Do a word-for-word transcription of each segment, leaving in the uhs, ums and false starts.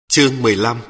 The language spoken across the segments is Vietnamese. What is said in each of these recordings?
Chương mười lăm.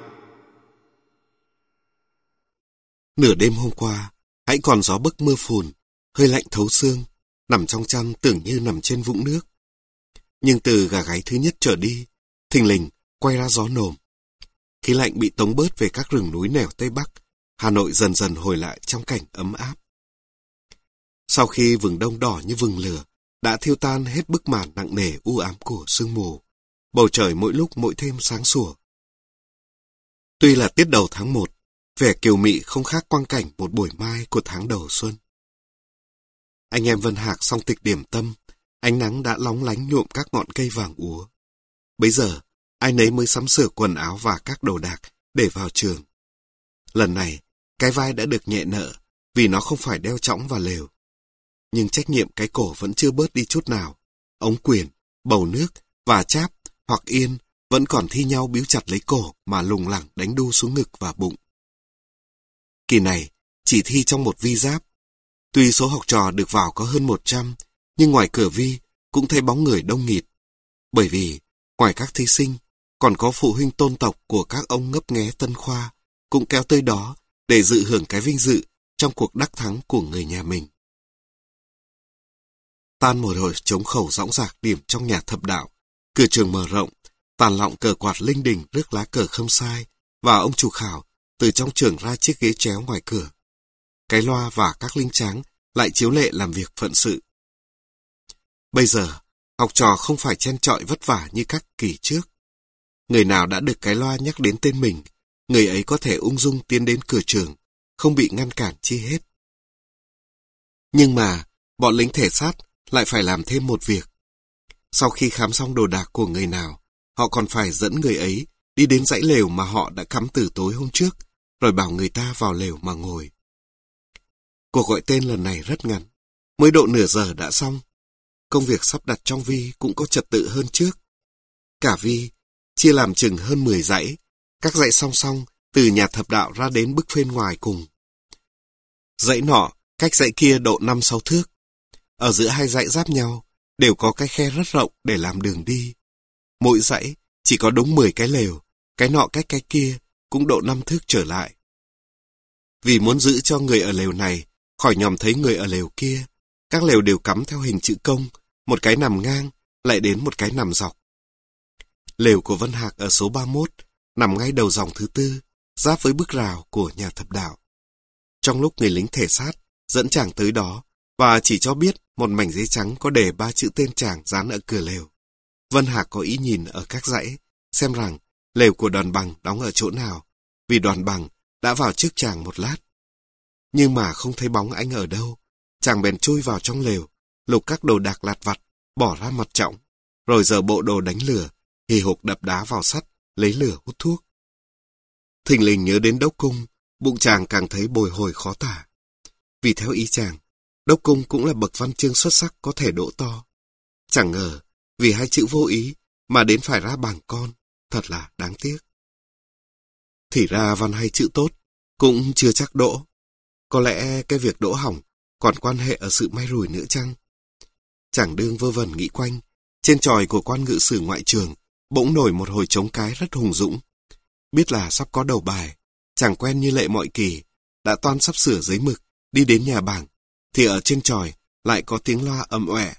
Nửa đêm hôm qua, hãy còn gió bấc mưa phùn, hơi lạnh thấu xương, nằm trong chăn tưởng như nằm trên vũng nước. Nhưng từ gà gáy thứ nhất trở đi, thình lình quay ra gió nồm. Khí lạnh bị tống bớt về các rừng núi nẻo Tây Bắc, Hà Nội dần dần hồi lại trong cảnh ấm áp. Sau khi vừng đông đỏ như vừng lửa, đã thiêu tan hết bức màn nặng nề u ám của sương mù, bầu trời mỗi lúc mỗi thêm sáng sủa. Tuy là tiết đầu tháng một, vẻ kiều mị không khác quang cảnh một buổi mai của tháng đầu xuân. Anh em Vân Hạc xong tịch điểm tâm, ánh nắng đã lóng lánh nhuộm các ngọn cây vàng úa. Bấy giờ, ai nấy mới sắm sửa quần áo và các đồ đạc để vào trường. Lần này, cái vai đã được nhẹ nợ vì nó không phải đeo trõng và lều. Nhưng trách nhiệm cái cổ vẫn chưa bớt đi chút nào. Ống quyển, bầu nước và cháp hoặc yên vẫn còn thi nhau bíu chặt lấy cổ mà lùng lẳng đánh đu xuống ngực và bụng. Kỳ này, chỉ thi trong một vi giáp. Tuy số học trò được vào có hơn một trăm, nhưng ngoài cửa vi cũng thấy bóng người đông nghịt. Bởi vì, ngoài các thí sinh, còn có phụ huynh tôn tộc của các ông ngấp nghé Tân Khoa cũng kéo tới đó để dự hưởng cái vinh dự trong cuộc đắc thắng của người nhà mình. Tan một hồi trống khẩu dõng dạc điểm trong nhà thập đạo, cửa trường mở rộng, tàn lọng cờ quạt linh đình rước lá cờ khâm sai, và ông chủ khảo từ trong trường ra chiếc ghế chéo ngoài cửa. Cái loa và các linh tráng lại chiếu lệ làm việc phận sự. Bây giờ, học trò không phải chen chọi vất vả như các kỳ trước. Người nào đã được cái loa nhắc đến tên mình, người ấy có thể ung dung tiến đến cửa trường, không bị ngăn cản chi hết. Nhưng mà, bọn lính thể sát lại phải làm thêm một việc. Sau khi khám xong đồ đạc của người nào, họ còn phải dẫn người ấy đi đến dãy lều mà họ đã cắm từ tối hôm trước, rồi bảo người ta vào lều mà ngồi. Cuộc gọi tên lần này rất ngắn, mới độ nửa giờ đã xong. Công việc sắp đặt trong vi cũng có trật tự hơn trước. Cả vi chia làm chừng hơn mười dãy, các dãy song song từ nhà thập đạo ra đến bức phên ngoài cùng. Dãy nọ cách dãy kia độ năm sáu thước. Ở giữa hai dãy giáp nhau đều có cái khe rất rộng để làm đường đi. Mỗi dãy chỉ có đúng mười cái lều, cái nọ cách cái kia cũng độ năm thước trở lại. Vì muốn giữ cho người ở lều này khỏi nhòm thấy người ở lều kia, các lều đều cắm theo hình chữ công, một cái nằm ngang, lại đến một cái nằm dọc. Lều của Vân Hạc ở số ba mươi mốt, nằm ngay đầu dòng thứ tư, giáp với bức rào của nhà thập đạo. Trong lúc người lính thể sát dẫn chàng tới đó, và chỉ cho biết một mảnh giấy trắng có đề ba chữ tên chàng dán ở cửa lều, Vân Hạc có ý nhìn ở các dãy, xem rằng lều của Đoàn Bằng đóng ở chỗ nào, vì Đoàn Bằng đã vào trước chàng một lát. Nhưng mà không thấy bóng anh ở đâu, chàng bèn chui vào trong lều, lục các đồ đạc lặt vặt, bỏ ra mặt trọng, rồi giờ bộ đồ đánh lửa, hì hục đập đá vào sắt, lấy lửa hút thuốc. Thình lình nhớ đến Đốc Cung, bụng chàng càng thấy bồi hồi khó tả. Vì theo ý chàng, Đốc Cung cũng là bậc văn chương xuất sắc có thể đỗ to. Chẳng ngờ, vì hai chữ vô ý mà đến phải ra bảng con, thật là đáng tiếc. Thì ra văn hay chữ tốt, cũng chưa chắc đỗ. Có lẽ cái việc đỗ hỏng còn quan hệ ở sự may rủi nữa chăng? Chàng đương vơ vẩn nghĩ quanh, trên chòi của quan ngự sử ngoại trường bỗng nổi một hồi trống cái rất hùng dũng. Biết là sắp có đầu bài, chàng quen như lệ mọi kỳ, đã toan sắp sửa giấy mực, đi đến nhà bảng, thì ở trên chòi lại có tiếng loa ầm ọe.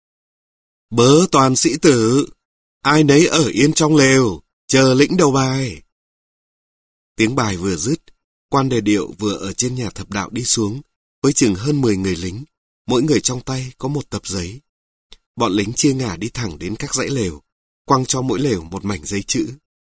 Bớ toàn sĩ tử, ai nấy ở yên trong lều, chờ lĩnh đầu bài. Tiếng bài vừa dứt, quan đề điệu vừa ở trên nhà thập đạo đi xuống, với chừng hơn mười người lính, mỗi người trong tay có một tập giấy. Bọn lính chia ngả đi thẳng đến các dãy lều, quăng cho mỗi lều một mảnh giấy chữ.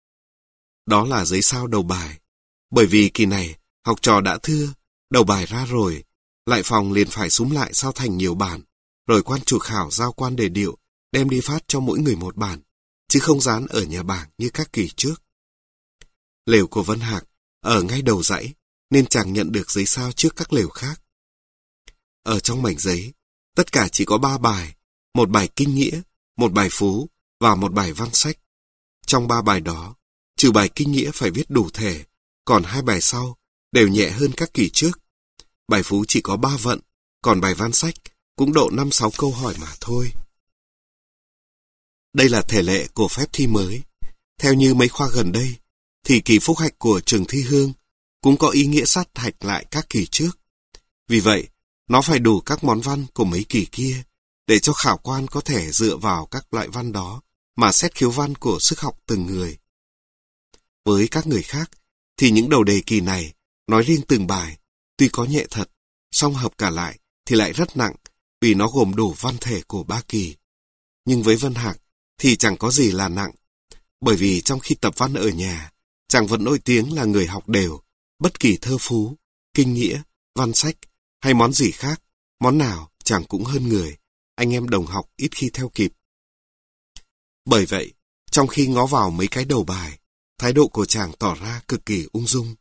Đó là giấy sao đầu bài, bởi vì kỳ này học trò đã thưa, đầu bài ra rồi, lại phòng liền phải súm lại sao thành nhiều bản, rồi quan chủ khảo giao quan đề điệu đem đi phát cho mỗi người một bản, chứ không dán ở nhà bảng như các kỳ trước. Lều của Vân Hạc ở ngay đầu dãy, nên chàng nhận được giấy sao trước các lều khác. Ở trong mảnh giấy, tất cả chỉ có ba bài, một bài kinh nghĩa, một bài phú và một bài văn sách. Trong ba bài đó, trừ bài kinh nghĩa phải viết đủ thể, còn hai bài sau đều nhẹ hơn các kỳ trước. Bài phú chỉ có ba vận, còn bài văn sách cũng độ năm sáu câu hỏi mà thôi. Đây là thể lệ của phép thi mới. Theo như mấy khoa gần đây, thì kỳ phúc hạch của trường thi hương cũng có ý nghĩa sát hạch lại các kỳ trước. Vì vậy, nó phải đủ các món văn của mấy kỳ kia, để cho khảo quan có thể dựa vào các loại văn đó mà xét khiếu văn của sức học từng người. Với các người khác, thì những đầu đề kỳ này, nói riêng từng bài, tuy có nhẹ thật, song hợp cả lại thì lại rất nặng, vì nó gồm đủ văn thể của ba kỳ. Nhưng với Vân Hạc thì chẳng có gì là nặng, bởi vì trong khi tập văn ở nhà, chàng vẫn nổi tiếng là người học đều, bất kỳ thơ phú, kinh nghĩa, văn sách hay món gì khác, món nào chàng cũng hơn người, anh em đồng học ít khi theo kịp. Bởi vậy, trong khi ngó vào mấy cái đầu bài, thái độ của chàng tỏ ra cực kỳ ung dung.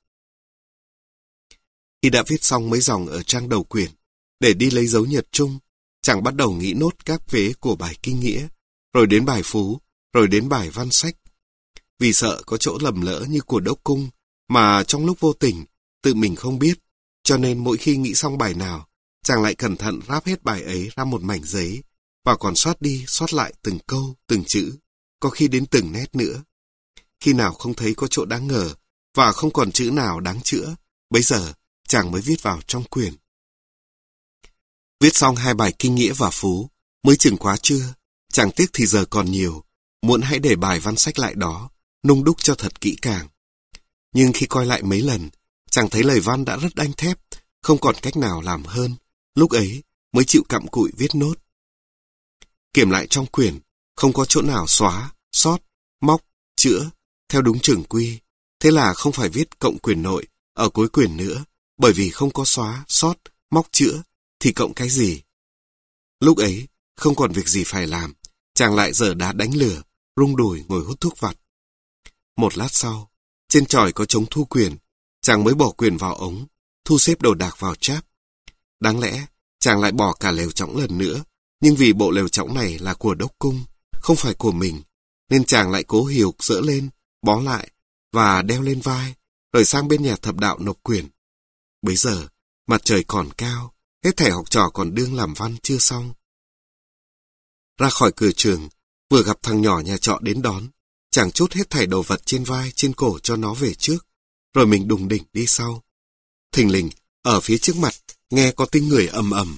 Khi đã viết xong mấy dòng ở trang đầu quyển, để đi lấy dấu nhật chung, chàng bắt đầu nghĩ nốt các vế của bài kinh nghĩa, rồi đến bài phú, rồi đến bài văn sách. Vì sợ có chỗ lầm lỡ như của Đốc Cung, mà trong lúc vô tình, tự mình không biết, cho nên mỗi khi nghĩ xong bài nào, chàng lại cẩn thận ráp hết bài ấy ra một mảnh giấy, và còn soát đi soát lại từng câu, từng chữ, có khi đến từng nét nữa. Khi nào không thấy có chỗ đáng ngờ, và không còn chữ nào đáng chữa, bấy giờ chàng mới viết vào trong quyển. Viết xong hai bài kinh nghĩa và phú, mới chừng quá trưa, chẳng tiếc thì giờ còn nhiều, muộn hãy để bài văn sách lại đó, nung đúc cho thật kỹ càng. Nhưng khi coi lại mấy lần, chàng thấy lời văn đã rất đanh thép, không còn cách nào làm hơn, lúc ấy mới chịu cặm cụi viết nốt. Kiểm lại trong quyển, không có chỗ nào xóa, sót, móc, chữa, theo đúng trường quy, thế là không phải viết cộng quyển nội ở cuối quyển nữa, bởi vì không có xóa, sót, móc chữa, thì cộng cái gì? Lúc ấy, không còn việc gì phải làm, chàng lại giở đá đánh lửa, rung đùi ngồi hút thuốc vặt. Một lát sau, trên chòi có trống thu quyển, chàng mới bỏ quyển vào ống, thu xếp đồ đạc vào cháp. Đáng lẽ, chàng lại bỏ cả lều trống lần nữa, nhưng vì bộ lều trống này là của Đốc Cung, không phải của mình, nên chàng lại cố hiều dỡ lên, bó lại, và đeo lên vai, rồi sang bên nhà thập đạo nộp quyển. Bấy giờ, mặt trời còn cao, hết thảy học trò còn đương làm văn chưa xong. Ra khỏi cửa trường, vừa gặp thằng nhỏ nhà trọ đến đón, chàng trút hết thảy đồ vật trên vai, trên cổ cho nó về trước, rồi mình đùng đỉnh đi sau. Thình lình, ở phía trước mặt, nghe có tiếng người ầm ầm.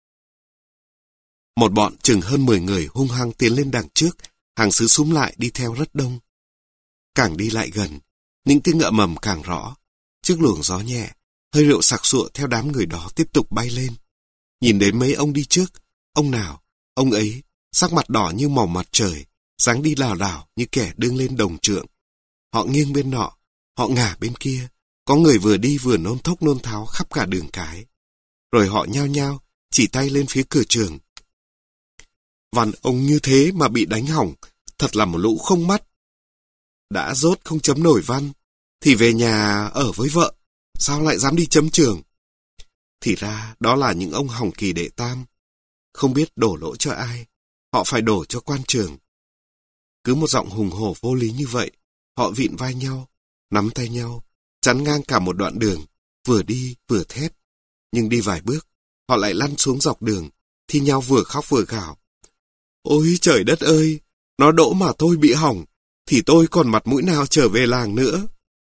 Một bọn chừng hơn mười người hung hăng tiến lên đằng trước, hàng xứ xúm lại đi theo rất đông. Càng đi lại gần, những tiếng ầm ầm càng rõ. Trước luồng gió nhẹ, hơi rượu sặc sụa theo đám người đó tiếp tục bay lên. Nhìn đến mấy ông đi trước, ông nào, ông ấy, sắc mặt đỏ như màu mặt trời, dáng đi lảo đảo như kẻ đương lên đồng trượng. Họ nghiêng bên nọ, họ ngả bên kia, có người vừa đi vừa nôn thốc nôn tháo khắp cả đường cái. Rồi họ nhao nhao, chỉ tay lên phía cửa trường. Văn ông như thế mà bị đánh hỏng, thật là một lũ không mắt. Đã dốt không chấm nổi văn, thì về nhà ở với vợ, sao lại dám đi chấm trường? Thì ra đó là những ông hỏng kỳ đệ tam, không biết đổ lỗi cho ai, họ phải đổ cho quan trường. Cứ một giọng hùng hổ vô lý như vậy, họ vịn vai nhau, nắm tay nhau, chắn ngang cả một đoạn đường, vừa đi vừa thét. Nhưng đi vài bước, họ lại lăn xuống dọc đường, thi nhau vừa khóc vừa gào. Ôi trời đất ơi, nó đỗ mà tôi bị hỏng, thì tôi còn mặt mũi nào trở về làng nữa.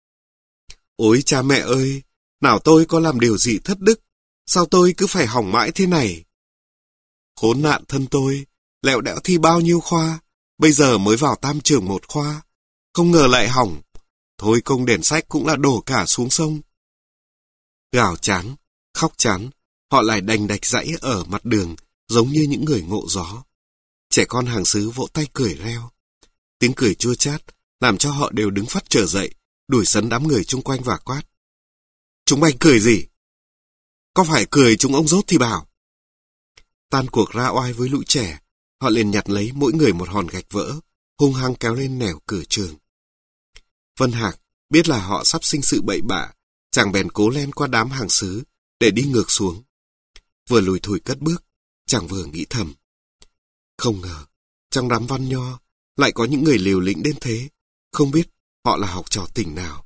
Ôi cha mẹ ơi, nào tôi có làm điều gì thất đức, sao tôi cứ phải hỏng mãi thế này? Khốn nạn thân tôi, lẹo đẽo thi bao nhiêu khoa, bây giờ mới vào tam trường một khoa, không ngờ lại hỏng, thôi công đèn sách cũng là đổ cả xuống sông. Gào chán, khóc chán, họ lại đành đạch dãy ở mặt đường, giống như những người ngộ gió. Trẻ con hàng xứ vỗ tay cười reo. Tiếng cười chua chát, làm cho họ đều đứng phắt trở dậy, đuổi sấn đám người chung quanh và quát. Chúng mày cười gì? Có phải cười chúng ông dốt thì bảo. Tan cuộc ra oai với lũ trẻ, họ liền nhặt lấy mỗi người một hòn gạch vỡ, hung hăng kéo lên nẻo cửa trường. Vân Hạc biết là họ sắp sinh sự bậy bạ, chàng bèn cố len qua đám hàng xứ để đi ngược xuống. Vừa lùi thủi cất bước, chàng vừa nghĩ thầm. Không ngờ, trong đám văn nho lại có những người liều lĩnh đến thế, không biết họ là học trò tỉnh nào.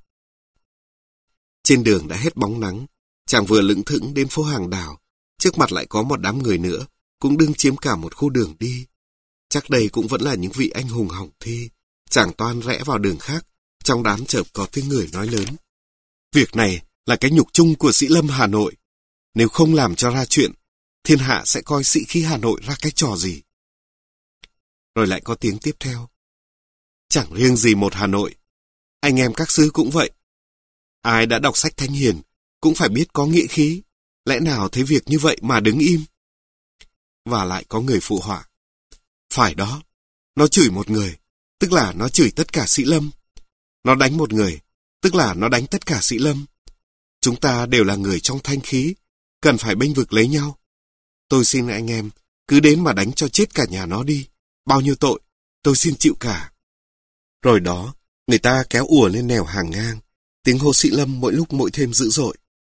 Trên đường đã hết bóng nắng, chàng vừa lững thững đến phố hàng đào, trước mặt lại có một đám người nữa, cũng đương chiếm cả một khu đường đi. Chắc đây cũng vẫn là những vị anh hùng hỏng thi, chàng toan rẽ vào đường khác, Trong đám chợt có tiếng người nói lớn. Việc này là cái nhục chung của Sĩ Lâm Hà Nội. Nếu không làm cho ra chuyện, thiên hạ sẽ coi sĩ khí Hà Nội ra cái trò gì. Rồi lại có tiếng tiếp theo. Chẳng riêng gì một Hà Nội, anh em các sư cũng vậy. Ai đã đọc sách Thánh Hiền cũng phải biết có nghĩa khí, lẽ nào thấy việc như vậy mà đứng im. Và lại có người phụ họa. Phải đó, nó chửi một người, tức là nó chửi tất cả Sĩ Lâm. Nó đánh một người, tức là nó đánh tất cả Sĩ Lâm. Chúng ta đều là người trong thanh khí, cần phải bênh vực lấy nhau. Tôi xin anh em, cứ đến mà đánh cho chết cả nhà nó đi. Bao nhiêu tội, tôi xin chịu cả. Rồi đó, người ta kéo ùa lên nẻo hàng ngang, tiếng hô Sĩ Lâm mỗi lúc mỗi thêm dữ dội.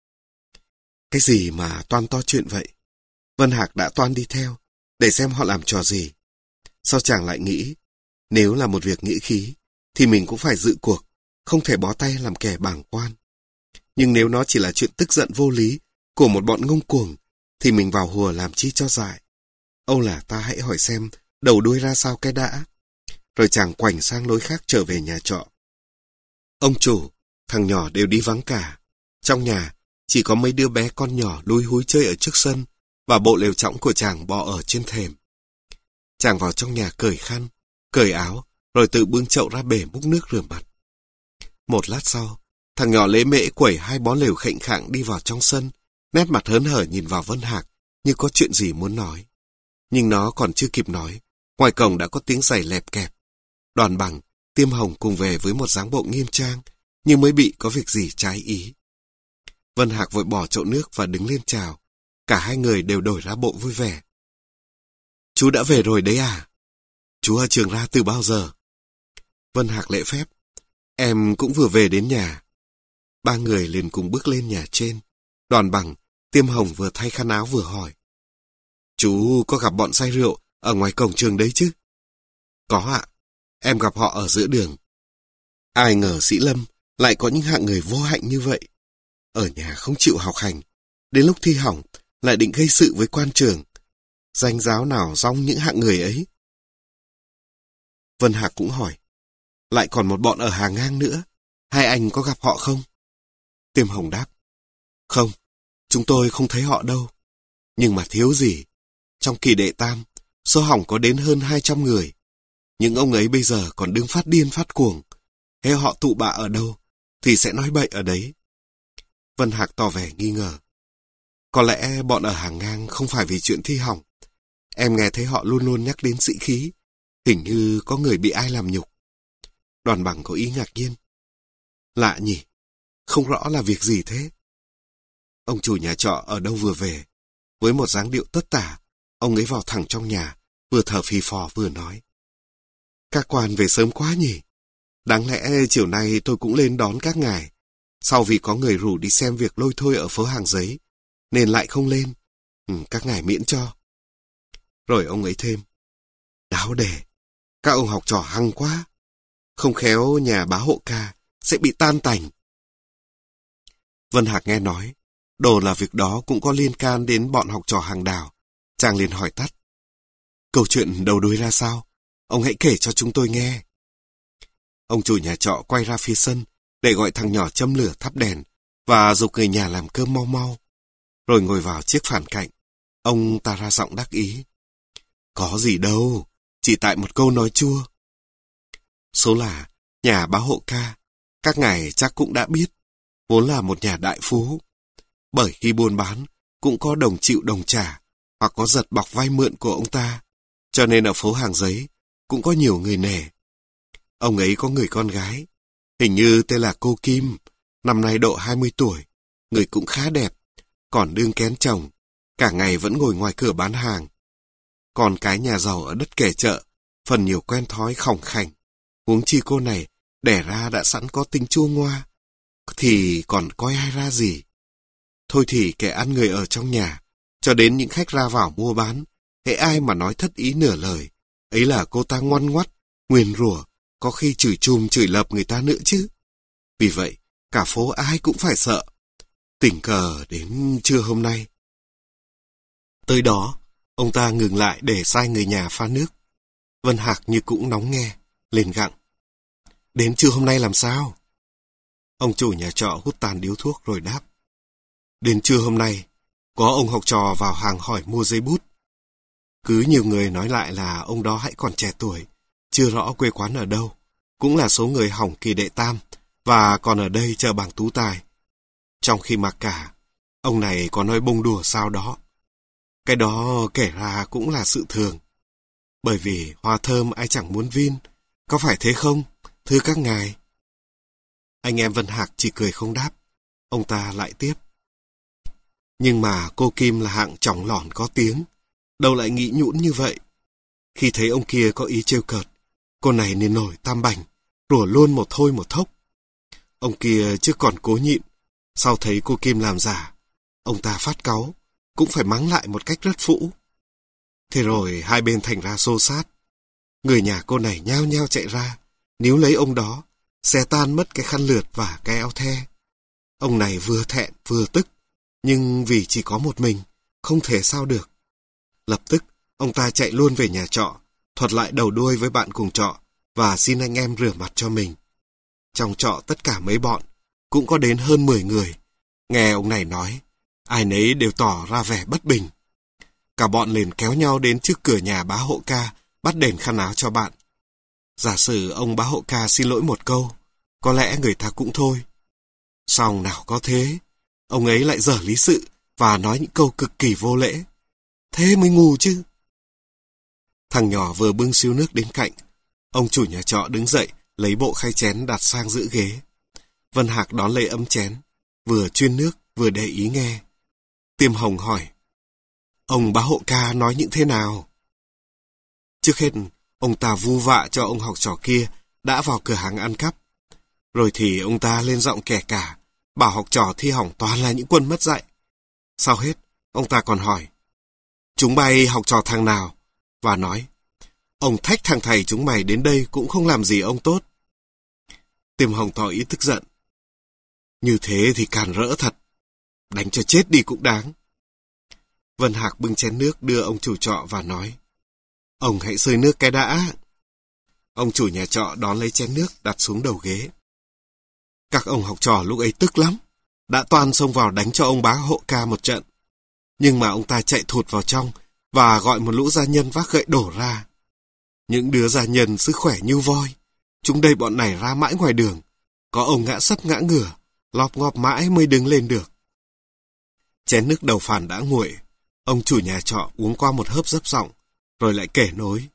Cái gì mà toan to chuyện vậy? Vân Hạc đã toan đi theo, để xem họ làm trò gì. Sao chàng lại nghĩ, nếu là một việc nghĩa khí, thì mình cũng phải dự cuộc, không thể bó tay làm kẻ bàng quan. Nhưng nếu nó chỉ là chuyện tức giận vô lý của một bọn ngông cuồng, thì mình vào hùa làm chi cho dại. Âu là ta hãy hỏi xem đầu đuôi ra sao cái đã. Rồi chàng quành sang lối khác trở về nhà trọ. Ông chủ, thằng nhỏ đều đi vắng cả. Trong nhà chỉ có mấy đứa bé con nhỏ lúi húi chơi ở trước sân và bộ lều trõng của chàng bò ở trên thềm. Chàng vào trong nhà cởi khăn, cởi áo, rồi tự bưng chậu ra bể múc nước rửa mặt. Một lát sau, thằng nhỏ lễ mễ quẩy hai bó lều khệnh khạng đi vào trong sân, nét mặt hớn hở nhìn vào Vân Hạc như có chuyện gì muốn nói. Nhưng nó còn chưa kịp nói, ngoài cổng đã có tiếng giày lẹp kẹp. Đoàn Bằng, Tiêm Hồng cùng về với một dáng bộ nghiêm trang, nhưng mới bị có việc gì trái ý. Vân Hạc vội bỏ chậu nước và đứng lên chào. Cả hai người đều đổi ra bộ vui vẻ. Chú đã về rồi đấy à? Chú ở trường ra từ bao giờ? Vân Hạc lễ phép. Em cũng vừa về đến nhà. Ba người liền cùng bước lên nhà trên. Đoàn Bằng, Tiêm Hồng vừa thay khăn áo vừa hỏi. Chú có gặp bọn say rượu ở ngoài cổng trường đấy chứ? Có ạ. Em gặp họ ở giữa đường. Ai ngờ Sĩ Lâm lại có những hạng người vô hạnh như vậy. Ở nhà không chịu học hành, đến lúc thi hỏng lại định gây sự với quan trường. Danh giáo nào rong những hạng người ấy? Vân Hạc cũng hỏi. Lại còn một bọn ở hàng ngang nữa. Hai anh có gặp họ không? Tiêm Hồng đáp. Không, chúng tôi không thấy họ đâu. Nhưng mà thiếu gì? Trong kỳ đệ tam, số hỏng có đến hơn hai trăm người. Những ông ấy bây giờ còn đứng phát điên phát cuồng. Hễ họ tụ bạ ở đâu, thì sẽ nói bậy ở đấy. Vân Hạc tỏ vẻ nghi ngờ. Có lẽ bọn ở hàng ngang không phải vì chuyện thi hỏng. Em nghe thấy họ luôn luôn nhắc đến sĩ khí. Hình như có người bị ai làm nhục. Đoàn Bằng có ý ngạc nhiên. Lạ nhỉ? Không rõ là việc gì thế? Ông chủ nhà trọ ở đâu vừa về. Với một dáng điệu tất tả, ông ấy vào thẳng trong nhà, vừa thở phì phò vừa nói. Các quan về sớm quá nhỉ? Đáng lẽ chiều nay tôi cũng lên đón các ngài. Sau vì có người rủ đi xem việc lôi thôi ở phố Hàng Giấy, nên lại không lên. Ừ, các ngài miễn cho. Rồi ông ấy thêm. Đáo để, các ông học trò hăng quá. Không khéo nhà bá hộ ca sẽ bị tan tành. Vân Hạc nghe nói, đồ là việc đó cũng có liên can đến bọn học trò hàng đào. Chàng liền hỏi tắt. Câu chuyện đầu đuôi ra sao? Ông hãy kể cho chúng tôi nghe. Ông chủ nhà trọ quay ra phía sân để gọi thằng nhỏ châm lửa thắp đèn và giục người nhà làm cơm mau mau. Rồi ngồi vào chiếc phản cạnh. Ông ta ra giọng đắc ý. Có gì đâu, chỉ tại một câu nói chua. Số là nhà bá hộ ca, các ngài chắc cũng đã biết, vốn là một nhà đại phú. Bởi khi buôn bán, cũng có đồng chịu đồng trả, hoặc có giật bọc vay mượn của ông ta, cho nên ở phố Hàng Giấy cũng có nhiều người nể. Ông ấy có người con gái, hình như tên là cô Kim, năm nay độ hai mươi tuổi, người cũng khá đẹp, còn đương kén chồng, cả ngày vẫn ngồi ngoài cửa bán hàng. Còn cái nhà giàu ở đất kẻ chợ, phần nhiều quen thói khòng khảnh, huống chi cô này đẻ ra đã sẵn có tính chua ngoa, thì còn coi ai ra gì. Thôi thì kẻ ăn người ở trong nhà, cho đến những khách ra vào mua bán, hễ ai mà nói thất ý nửa lời, ấy là cô ta ngoan ngoắt, nguyền rủa, có khi chửi chùm chửi lợp người ta nữa chứ. Vì vậy, cả phố ai cũng phải sợ. Tình cờ đến trưa hôm nay. Tới đó, ông ta ngừng lại để sai người nhà pha nước. Vân Hạc như cũng nóng nghe, lên gặng. Đến trưa hôm nay làm sao? Ông chủ nhà trọ hút tàn điếu thuốc rồi đáp. Đến trưa hôm nay, có ông học trò vào hàng hỏi mua giấy bút. Cứ nhiều người nói lại là ông đó hãy còn trẻ tuổi, chưa rõ quê quán ở đâu, cũng là số người hỏng kỳ đệ tam, và còn ở đây chờ bảng tú tài. Trong khi mặc cả, ông này có nói bông đùa sao đó. Cái đó kể ra cũng là sự thường. Bởi vì hoa thơm ai chẳng muốn vin, có phải thế không, thưa các ngài? Anh em Vân Hạc chỉ cười không đáp. Ông ta lại tiếp. Nhưng mà cô Kim là hạng chỏng lỏn có tiếng, đâu lại nghĩ nhũn như vậy. Khi thấy ông kia có ý trêu cợt, cô này nên nổi tam bành, rủa luôn một thôi một thốc. Ông kia chứ còn cố nhịn, sau thấy cô Kim làm giả, ông ta phát cáu, cũng phải mắng lại một cách rất phũ. Thế rồi hai bên thành ra xô xát. Người nhà cô này nhao nhao chạy ra, níu lấy ông đó, xé tan mất cái khăn lượt và cái áo the. Ông này vừa thẹn vừa tức, nhưng vì chỉ có một mình, không thể sao được. Lập tức, ông ta chạy luôn về nhà trọ, thuật lại đầu đuôi với bạn cùng trọ, và xin anh em rửa mặt cho mình. Trong trọ tất cả mấy bọn, cũng có đến hơn mười người. Nghe ông này nói, ai nấy đều tỏ ra vẻ bất bình. Cả bọn liền kéo nhau đến trước cửa nhà bá hộ ca, bắt đền khăn áo cho bạn. Giả sử ông bá hộ ca xin lỗi một câu, có lẽ người ta cũng thôi. Song nào có thế, ông ấy lại dở lý sự và nói những câu cực kỳ vô lễ. Thế mới ngu chứ. Thằng nhỏ vừa bưng siêu nước đến cạnh. Ông chủ nhà trọ đứng dậy, lấy bộ khay chén đặt sang giữa ghế. Vân Hạc đón lấy ấm chén, vừa chuyên nước vừa để ý nghe. Tiêm Hồng hỏi, ông bá hộ ca nói những thế nào? Trước hết, ông ta vu vạ cho ông học trò kia đã vào cửa hàng ăn cắp. Rồi thì ông ta lên giọng kẻ cả, bảo học trò thi hỏng toàn là những quân mất dạy. Sau hết, ông ta còn hỏi, chúng bay học trò thằng nào? Và nói, ông thách thằng thầy chúng mày đến đây cũng không làm gì ông tốt. Tiêm Hồng tỏ ý tức giận. Như thế thì càn rỡ thật, đánh cho chết đi cũng đáng. Vân Hạc bưng chén nước đưa ông chủ trọ và nói, ông hãy xơi nước cái đã. Ông chủ nhà trọ đón lấy chén nước đặt xuống đầu ghế. Các ông học trò lúc ấy tức lắm, đã toan xông vào đánh cho ông bá hộ ca một trận. Nhưng mà ông ta chạy thụt vào trong và gọi một lũ gia nhân vác gậy đổ ra. Những đứa gia nhân sức khỏe như voi, chúng đầy bọn này ra mãi ngoài đường. Có ông ngã sấp ngã ngửa, lọp ngọp mãi mới đứng lên được. Chén nước đầu phản đã nguội, ông chủ nhà trọ uống qua một hớp dấp giọng, rồi lại kể nối.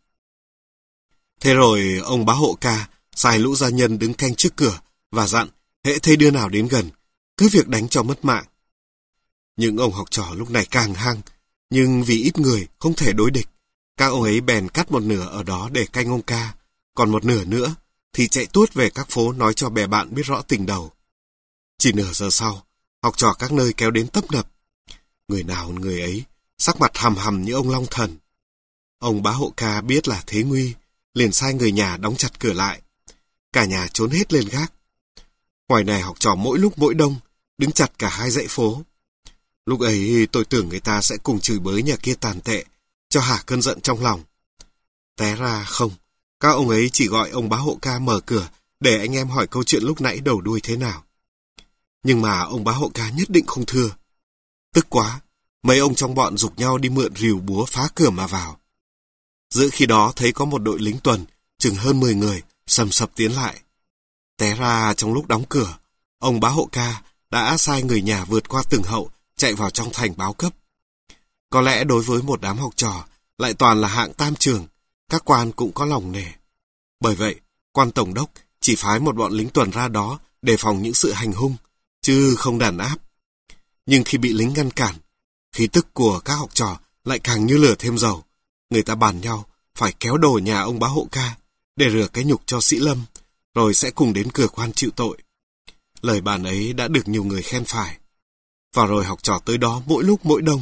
Thế rồi ông bá hộ ca sai lũ gia nhân đứng canh trước cửa và dặn hễ thấy đứa nào đến gần, cứ việc đánh cho mất mạng. Những ông học trò lúc này càng hăng, nhưng vì ít người không thể đối địch, các ông ấy bèn cắt một nửa ở đó để canh ông ca, còn một nửa nữa thì chạy tuốt về các phố nói cho bè bạn biết rõ tình đầu. Chỉ nửa giờ sau, học trò các nơi kéo đến tấp nập. Người nào người ấy, sắc mặt hầm hầm như ông Long Thần. Ông bá hộ ca biết là thế nguy, liền sai người nhà đóng chặt cửa lại. Cả nhà trốn hết lên gác. Ngoài này học trò mỗi lúc mỗi đông, đứng chặt cả hai dãy phố. Lúc ấy tôi tưởng người ta sẽ cùng chửi bới nhà kia tàn tệ, cho hả cơn giận trong lòng. Té ra không, các ông ấy chỉ gọi ông bá hộ ca mở cửa để anh em hỏi câu chuyện lúc nãy đầu đuôi thế nào. Nhưng mà ông bá hộ ca nhất định không thưa. Tức quá, mấy ông trong bọn giục nhau đi mượn rìu búa phá cửa mà vào. Giữa khi đó thấy có một đội lính tuần, chừng hơn mười người, sầm sập tiến lại. Té ra trong lúc đóng cửa, ông bá hộ ca đã sai người nhà vượt qua từng hậu, chạy vào trong thành báo cấp. Có lẽ đối với một đám học trò, lại toàn là hạng tam trường, các quan cũng có lòng nể. Bởi vậy, quan tổng đốc chỉ phái một bọn lính tuần ra đó đề phòng những sự hành hung, chứ không đàn áp. Nhưng khi bị lính ngăn cản, khí tức của các học trò lại càng như lửa thêm dầu. Người ta bàn nhau phải kéo đồ nhà ông bá hộ ca để rửa cái nhục cho Sĩ Lâm, rồi sẽ cùng đến cửa quan chịu tội. Lời bàn ấy đã được nhiều người khen phải. Và rồi học trò tới đó mỗi lúc mỗi đông.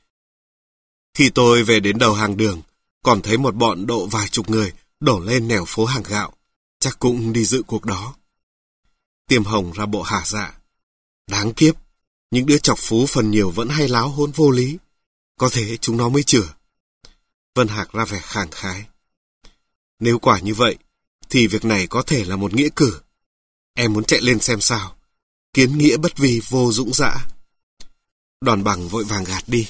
Khi tôi về đến đầu hàng đường, còn thấy một bọn độ vài chục người đổ lên nẻo phố hàng gạo, chắc cũng đi dự cuộc đó. Tiêm Hồng ra bộ hả dạ. Đáng kiếp, những đứa chọc phú phần nhiều vẫn hay láo hôn vô lý. Có thế chúng nó mới chửa. Vân Hạc ra vẻ khàn khái. Nếu quả như vậy, thì việc này có thể là một nghĩa cử. Em muốn chạy lên xem sao. Kiến nghĩa bất vi vô dũng dã. Đoàn Bằng vội vàng gạt đi.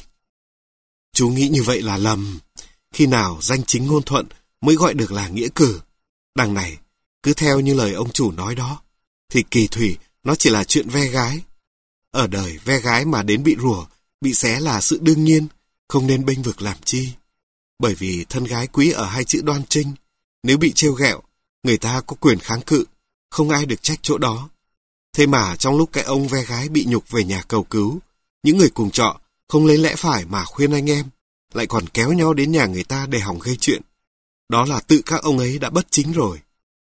Chú nghĩ như vậy là lầm. Khi nào danh chính ngôn thuận mới gọi được là nghĩa cử. Đằng này, cứ theo như lời ông chủ nói đó, thì kỳ thủy nó chỉ là chuyện ve gái. Ở đời ve gái mà đến bị rủa, bị xé là sự đương nhiên, không nên bênh vực làm chi. Bởi vì thân gái quý ở hai chữ đoan trinh, nếu bị trêu ghẹo, người ta có quyền kháng cự, không ai được trách chỗ đó. Thế mà trong lúc cái ông ve gái bị nhục về nhà cầu cứu, những người cùng trọ không lấy lẽ phải mà khuyên anh em, lại còn kéo nhau đến nhà người ta để hòng gây chuyện. Đó là tự các ông ấy đã bất chính rồi.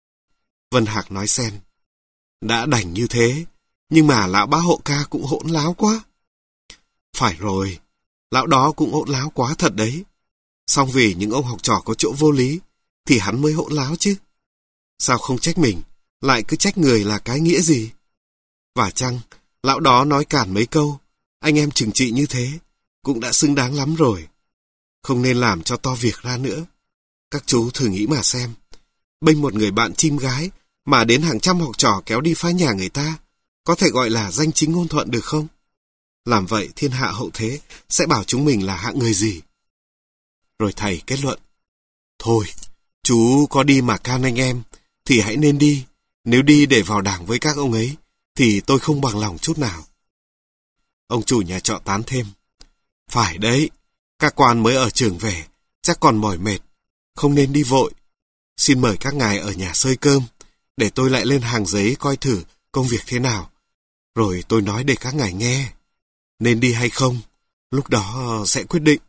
Vân Hạc nói xen. Đã đành như thế, nhưng mà lão bá hộ ca cũng hỗn láo quá. Phải rồi, lão đó cũng hỗn láo quá thật đấy. Song vì những ông học trò có chỗ vô lý, thì hắn mới hỗn láo chứ. Sao không trách mình, lại cứ trách người là cái nghĩa gì? Và chăng, lão đó nói cản mấy câu, anh em trừng trị như thế, cũng đã xứng đáng lắm rồi. Không nên làm cho to việc ra nữa. Các chú thử nghĩ mà xem. Bênh một người bạn chim gái, mà đến hàng trăm học trò kéo đi phá nhà người ta, có thể gọi là danh chính ngôn thuận được không? Làm vậy thiên hạ hậu thế sẽ bảo chúng mình là hạng người gì? Rồi thầy kết luận. Thôi, chú có đi mà can anh em, thì hãy nên đi. Nếu đi để vào đảng với các ông ấy, thì tôi không bằng lòng chút nào. Ông chủ nhà trọ tán thêm. Phải đấy, các quan mới ở trường về, chắc còn mỏi mệt, không nên đi vội. Xin mời các ngài ở nhà xơi cơm, để tôi lại lên hàng giấy coi thử công việc thế nào. Rồi tôi nói để các ngài nghe. Nên đi hay không, lúc đó sẽ quyết định.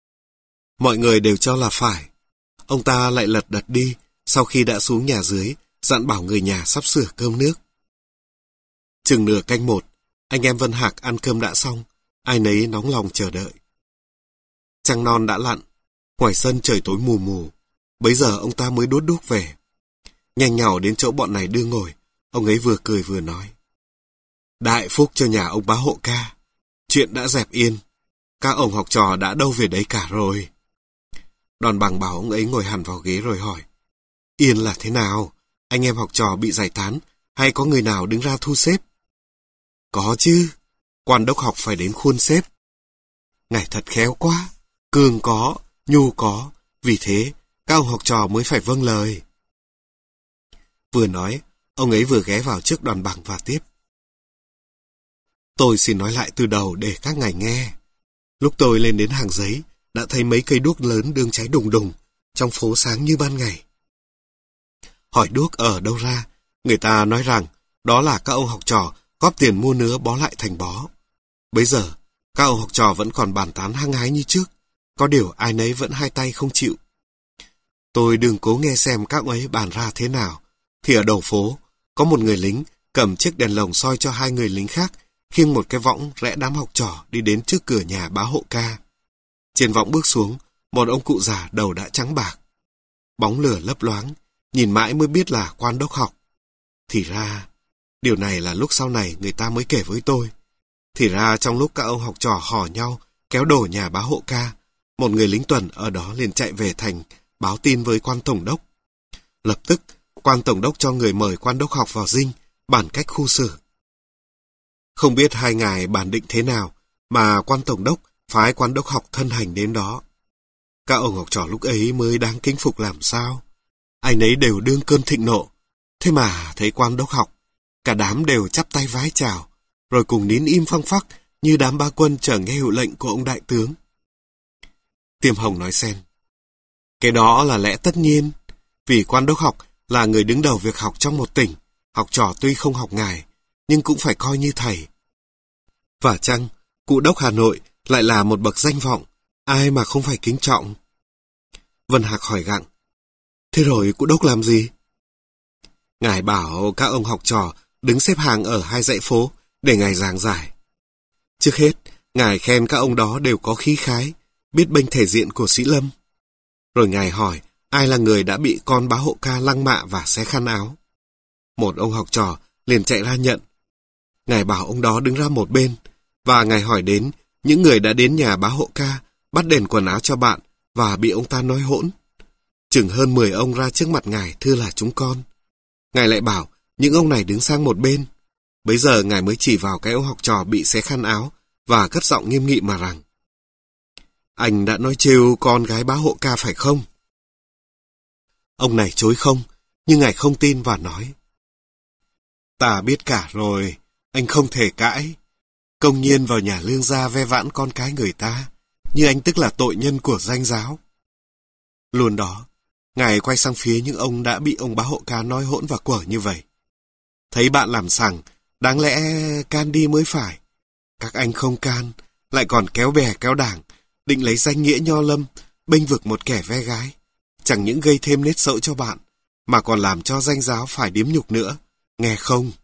Mọi người đều cho là phải. Ông ta lại lật đật đi, sau khi đã xuống nhà dưới, dặn bảo người nhà sắp sửa cơm nước. Chừng nửa canh một, anh em Vân Hạc ăn cơm đã xong, ai nấy nóng lòng chờ đợi. Trăng non đã lặn, ngoài sân trời tối mù mù, bấy giờ ông ta mới đốt đuốc về. Nhanh nhảu đến chỗ bọn này đưa ngồi, ông ấy vừa cười vừa nói. Đại phúc cho nhà ông bá hộ ca, chuyện đã dẹp yên, các ông học trò đã đâu về đấy cả rồi. Đoàn Bằng bảo ông ấy ngồi hẳn vào ghế rồi hỏi. Yên là thế nào? Anh em học trò bị giải tán, hay có người nào đứng ra thu xếp? Có chứ, quan đốc học phải đến khuôn xếp. Ngài thật khéo quá, cường có, nhu có, vì thế các ông học trò mới phải vâng lời. Vừa nói, ông ấy vừa ghé vào trước Đoàn Bằng và tiếp. Tôi xin nói lại từ đầu để các ngài nghe. Lúc tôi lên đến hàng giấy, đã thấy mấy cây đuốc lớn đương cháy đùng đùng, trong phố sáng như ban ngày. Hỏi đuốc ở đâu ra, người ta nói rằng đó là các ông học trò góp tiền mua nứa bó lại thành bó. Bấy giờ, các ông học trò vẫn còn bàn tán hăng hái như trước, có điều ai nấy vẫn hai tay không chịu. Tôi đừng cố nghe xem các ông ấy bàn ra thế nào, thì ở đầu phố, có một người lính cầm chiếc đèn lồng soi cho hai người lính khác, khiêng một cái võng rẽ đám học trò đi đến trước cửa nhà bá hộ ca. Trên võng bước xuống, một ông cụ già đầu đã trắng bạc. Bóng lửa lấp loáng, nhìn mãi mới biết là quan đốc học. Thì ra, điều này là lúc sau này người ta mới kể với tôi. Thì ra trong lúc các ông học trò hò nhau, kéo đổ nhà bá hộ ca, một người lính tuần ở đó liền chạy về thành, báo tin với quan tổng đốc. Lập tức, quan tổng đốc cho người mời quan đốc học vào dinh, bàn cách khu xử. Không biết hai ngài bàn định thế nào, mà quan tổng đốc phái quan đốc học thân hành đến đó. Các ông học trò lúc ấy mới đáng kính phục làm sao. Ai nấy đều đương cơn thịnh nộ. Thế mà thấy quan đốc học, cả đám đều chắp tay vái chào, rồi cùng nín im phăng phắc như đám ba quân chờ nghe hiệu lệnh của ông đại tướng. Tiêm Hồng nói xen. Cái đó là lẽ tất nhiên, vì quan đốc học là người đứng đầu việc học trong một tỉnh, học trò tuy không học ngài, nhưng cũng phải coi như thầy. Và chăng, cụ đốc Hà Nội lại là một bậc danh vọng, ai mà không phải kính trọng. Vân Hạc hỏi gặng. Thế rồi cụ đốc làm gì? Ngài bảo các ông học trò đứng xếp hàng ở hai dãy phố để ngài giảng giải. Trước hết, ngài khen các ông đó đều có khí khái, biết bênh thể diện của sĩ Lâm. Rồi ngài hỏi ai là người đã bị con bá hộ ca lăng mạ và xé khăn áo. Một ông học trò liền chạy ra nhận. Ngài bảo ông đó đứng ra một bên, và ngài hỏi đến những người đã đến nhà bá hộ ca, bắt đền quần áo cho bạn và bị ông ta nói hỗn. Chừng hơn mười ông ra trước mặt ngài thưa là chúng con. Ngài lại bảo những ông này đứng sang một bên. Bấy giờ ngài mới chỉ vào cái ông học trò bị xé khăn áo và cất giọng nghiêm nghị mà rằng: Anh đã nói trêu con gái bá hộ ca phải không? Ông này chối không, nhưng ngài không tin và nói: Ta biết cả rồi, anh không thể cãi. Công nhiên vào nhà lương gia ve vãn con cái người ta, như anh tức là tội nhân của danh giáo. Luôn đó, ngài quay sang phía những ông đã bị ông bá hộ ca nói hỗn và quở như vậy. Thấy bạn làm sằng, đáng lẽ can đi mới phải. Các anh không can, lại còn kéo bè kéo đảng, định lấy danh nghĩa nho lâm, bênh vực một kẻ ve gái. Chẳng những gây thêm nết sợi cho bạn, mà còn làm cho danh giáo phải điếm nhục nữa, nghe không?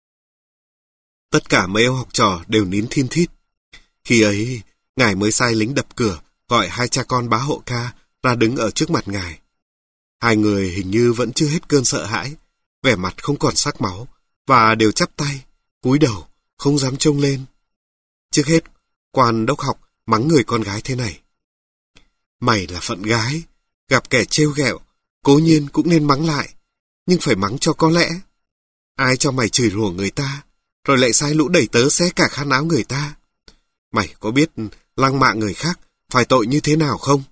Tất cả mấy ông học trò đều nín thin thít. Khi ấy, ngài mới sai lính đập cửa, gọi hai cha con bá hộ ca ra đứng ở trước mặt ngài. Hai người hình như vẫn chưa hết cơn sợ hãi, vẻ mặt không còn sắc máu, và đều chắp tay, cúi đầu, không dám trông lên. Trước hết, quan đốc học mắng người con gái thế này: Mày là phận gái, gặp kẻ trêu ghẹo, cố nhiên cũng nên mắng lại, nhưng phải mắng cho có lẽ. Ai cho mày chửi rủa người ta, rồi lại sai lũ đẩy tớ xé cả khăn áo người ta? Mày có biết lăng mạ người khác phải tội như thế nào không?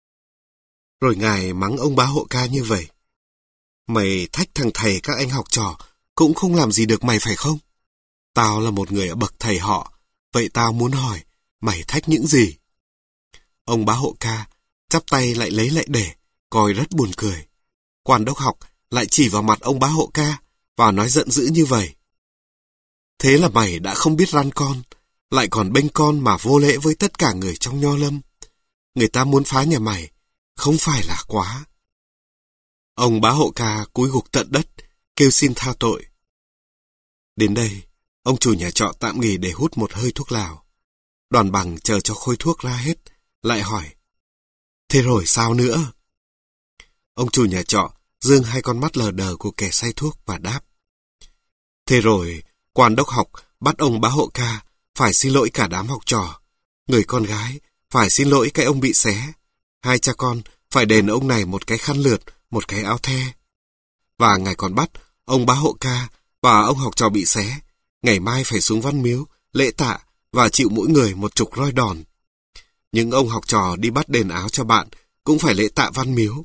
Rồi ngài mắng ông bá hộ ca như vậy: Mày thách thằng thầy các anh học trò cũng không làm gì được mày phải không? Tao là một người ở bậc thầy họ, vậy tao muốn hỏi, mày thách những gì? Ông bá hộ ca chắp tay lại lấy lại để, coi rất buồn cười. Quan đốc học lại chỉ vào mặt ông bá hộ ca và nói giận dữ như vậy: Thế là mày đã không biết răn con, lại còn bênh con mà vô lễ với tất cả người trong nho lâm. Người ta muốn phá nhà mày, không phải là quá. Ông bá hộ ca cúi gục tận đất, kêu xin tha tội. Đến đây, ông chủ nhà trọ tạm nghỉ để hút một hơi thuốc lào. Đoàn bằng chờ cho khôi thuốc ra hết, lại hỏi: Thế rồi sao nữa? Ông chủ nhà trọ giương hai con mắt lờ đờ của kẻ say thuốc và đáp: Thế rồi, quan đốc học bắt ông bá hộ ca phải xin lỗi cả đám học trò. Người con gái phải xin lỗi cái ông bị xé. Hai cha con phải đền ông này một cái khăn lượt, một cái áo the. Và ngài còn bắt ông bá hộ ca và ông học trò bị xé ngày mai phải xuống Văn Miếu lễ tạ và chịu mỗi người một chục roi đòn. Những ông học trò đi bắt đền áo cho bạn cũng phải lễ tạ Văn Miếu.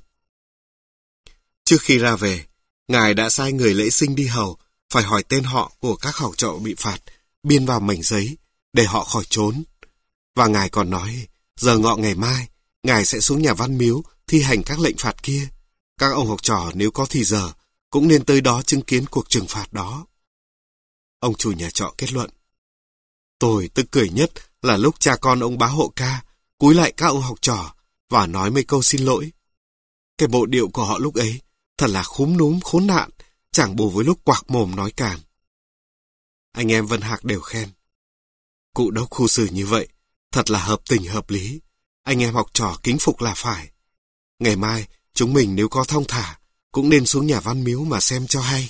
Trước khi ra về, ngài đã sai người lễ sinh đi hầu phải hỏi tên họ của các học trò bị phạt, biên vào mảnh giấy để họ khỏi trốn. Và ngài còn nói giờ ngọ ngày mai ngài sẽ xuống nhà Văn Miếu thi hành các lệnh phạt kia. Các ông học trò nếu có thì giờ cũng nên tới đó chứng kiến cuộc trừng phạt đó. Ông chủ nhà trọ kết luận: Tôi tức cười nhất là lúc cha con ông bá hộ ca cúi lại các ông học trò và nói mấy câu xin lỗi. Cái bộ điệu của họ lúc ấy thật là khúm núm khốn nạn, chẳng bù với lúc quạc mồm nói càn. Anh em Vân Hạc đều khen: Cụ đốc khu xử như vậy thật là hợp tình hợp lý, anh em học trò kính phục là phải. Ngày mai chúng mình nếu có thong thả cũng nên xuống nhà Văn Miếu mà xem cho hay.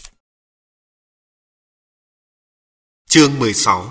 Chương mười sáu.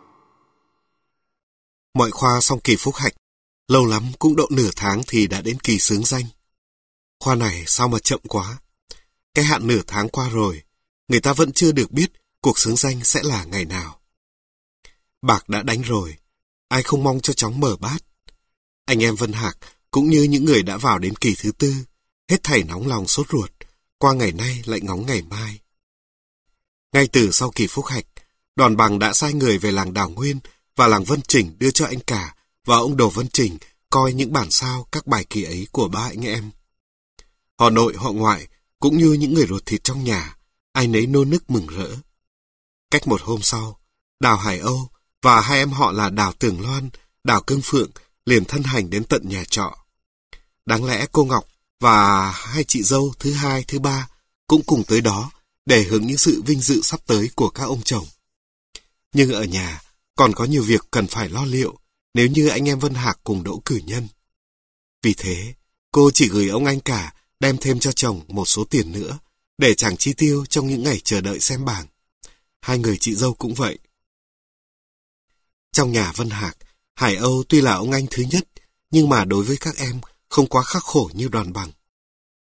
Mọi khoa xong kỳ phúc hạch, lâu lắm cũng độ nửa tháng thì đã đến kỳ xướng danh. Khoa này sao mà chậm quá. Cái hạn nửa tháng qua rồi, người ta vẫn chưa được biết cuộc xướng danh sẽ là ngày nào. Bạc đã đánh rồi, ai không mong cho chóng mở bát. Anh em Vân Hạc cũng như những người đã vào đến kỳ thứ tư, hết thảy nóng lòng sốt ruột, qua ngày nay lại ngóng ngày mai. Ngay từ sau kỳ phúc hạch, đoàn bằng đã sai người về làng Đào Nguyên và làng Vân Trình đưa cho anh cả và ông Đồ Vân Trình coi những bản sao các bài kỳ ấy của ba anh em. Họ nội họ ngoại cũng như những người ruột thịt trong nhà, ai nấy nô nức mừng rỡ. Cách một hôm sau, Đào Hải Âu và hai em họ là Đào Tường Loan, Đào Cương Phượng liền thân hành đến tận nhà trọ. Đáng lẽ cô Ngọc và hai chị dâu thứ hai, thứ ba cũng cùng tới đó để hưởng những sự vinh dự sắp tới của các ông chồng. Nhưng ở nhà còn có nhiều việc cần phải lo liệu nếu như anh em Vân Hạc cùng đỗ cử nhân. Vì thế, cô chỉ gửi ông anh cả đem thêm cho chồng một số tiền nữa để chẳng chi tiêu trong những ngày chờ đợi xem bảng. Hai người chị dâu cũng vậy. Trong nhà Vân Hạc, Hải Âu tuy là ông anh thứ nhất, nhưng mà đối với các em không quá khắc khổ như đoàn bằng.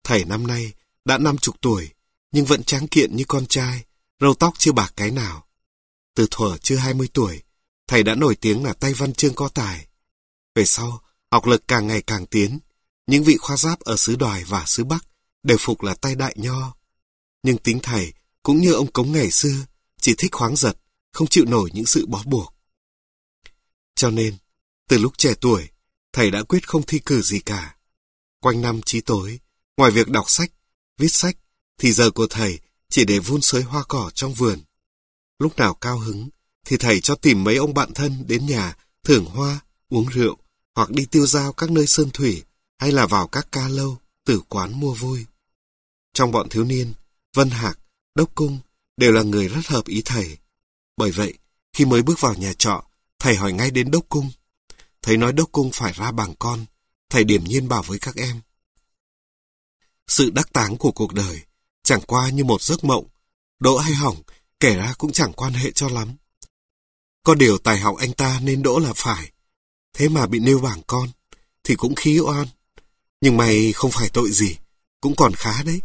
Thầy năm nay đã năm chục tuổi, nhưng vẫn tráng kiện như con trai, râu tóc chưa bạc cái nào. Từ thuở chưa hai mươi tuổi, thầy đã nổi tiếng là tay văn chương có tài. Về sau, học lực càng ngày càng tiến, những vị khoa giáp ở xứ Đoài và xứ Bắc đều phục là tay đại nho. Nhưng tính thầy cũng như ông Cống ngày xưa, chỉ thích khoáng giật, không chịu nổi những sự bó buộc. Cho nên, từ lúc trẻ tuổi, thầy đã quyết không thi cử gì cả. Quanh năm chí tối, ngoài việc đọc sách, viết sách, thì giờ của thầy chỉ để vun sới hoa cỏ trong vườn. Lúc nào cao hứng, thì thầy cho tìm mấy ông bạn thân đến nhà thưởng hoa, uống rượu, hoặc đi tiêu dao các nơi sơn thủy, hay là vào các ca lâu, tử quán mua vui. Trong bọn thiếu niên, Vân Hạc, Đốc Cung đều là người rất hợp ý thầy. Bởi vậy, khi mới bước vào nhà trọ, thầy hỏi ngay đến Đốc Cung. Thấy nói Đốc Cung phải ra bàng con, thầy điềm nhiên bảo với các em. Sự đắc táng của cuộc đời chẳng qua như một giấc mộng, đỗ hay hỏng kể ra cũng chẳng quan hệ cho lắm. Có điều tài học anh ta nên đỗ là phải, thế mà bị nêu bảng con thì cũng khí oan. Nhưng mày không phải tội gì, cũng còn khá đấy.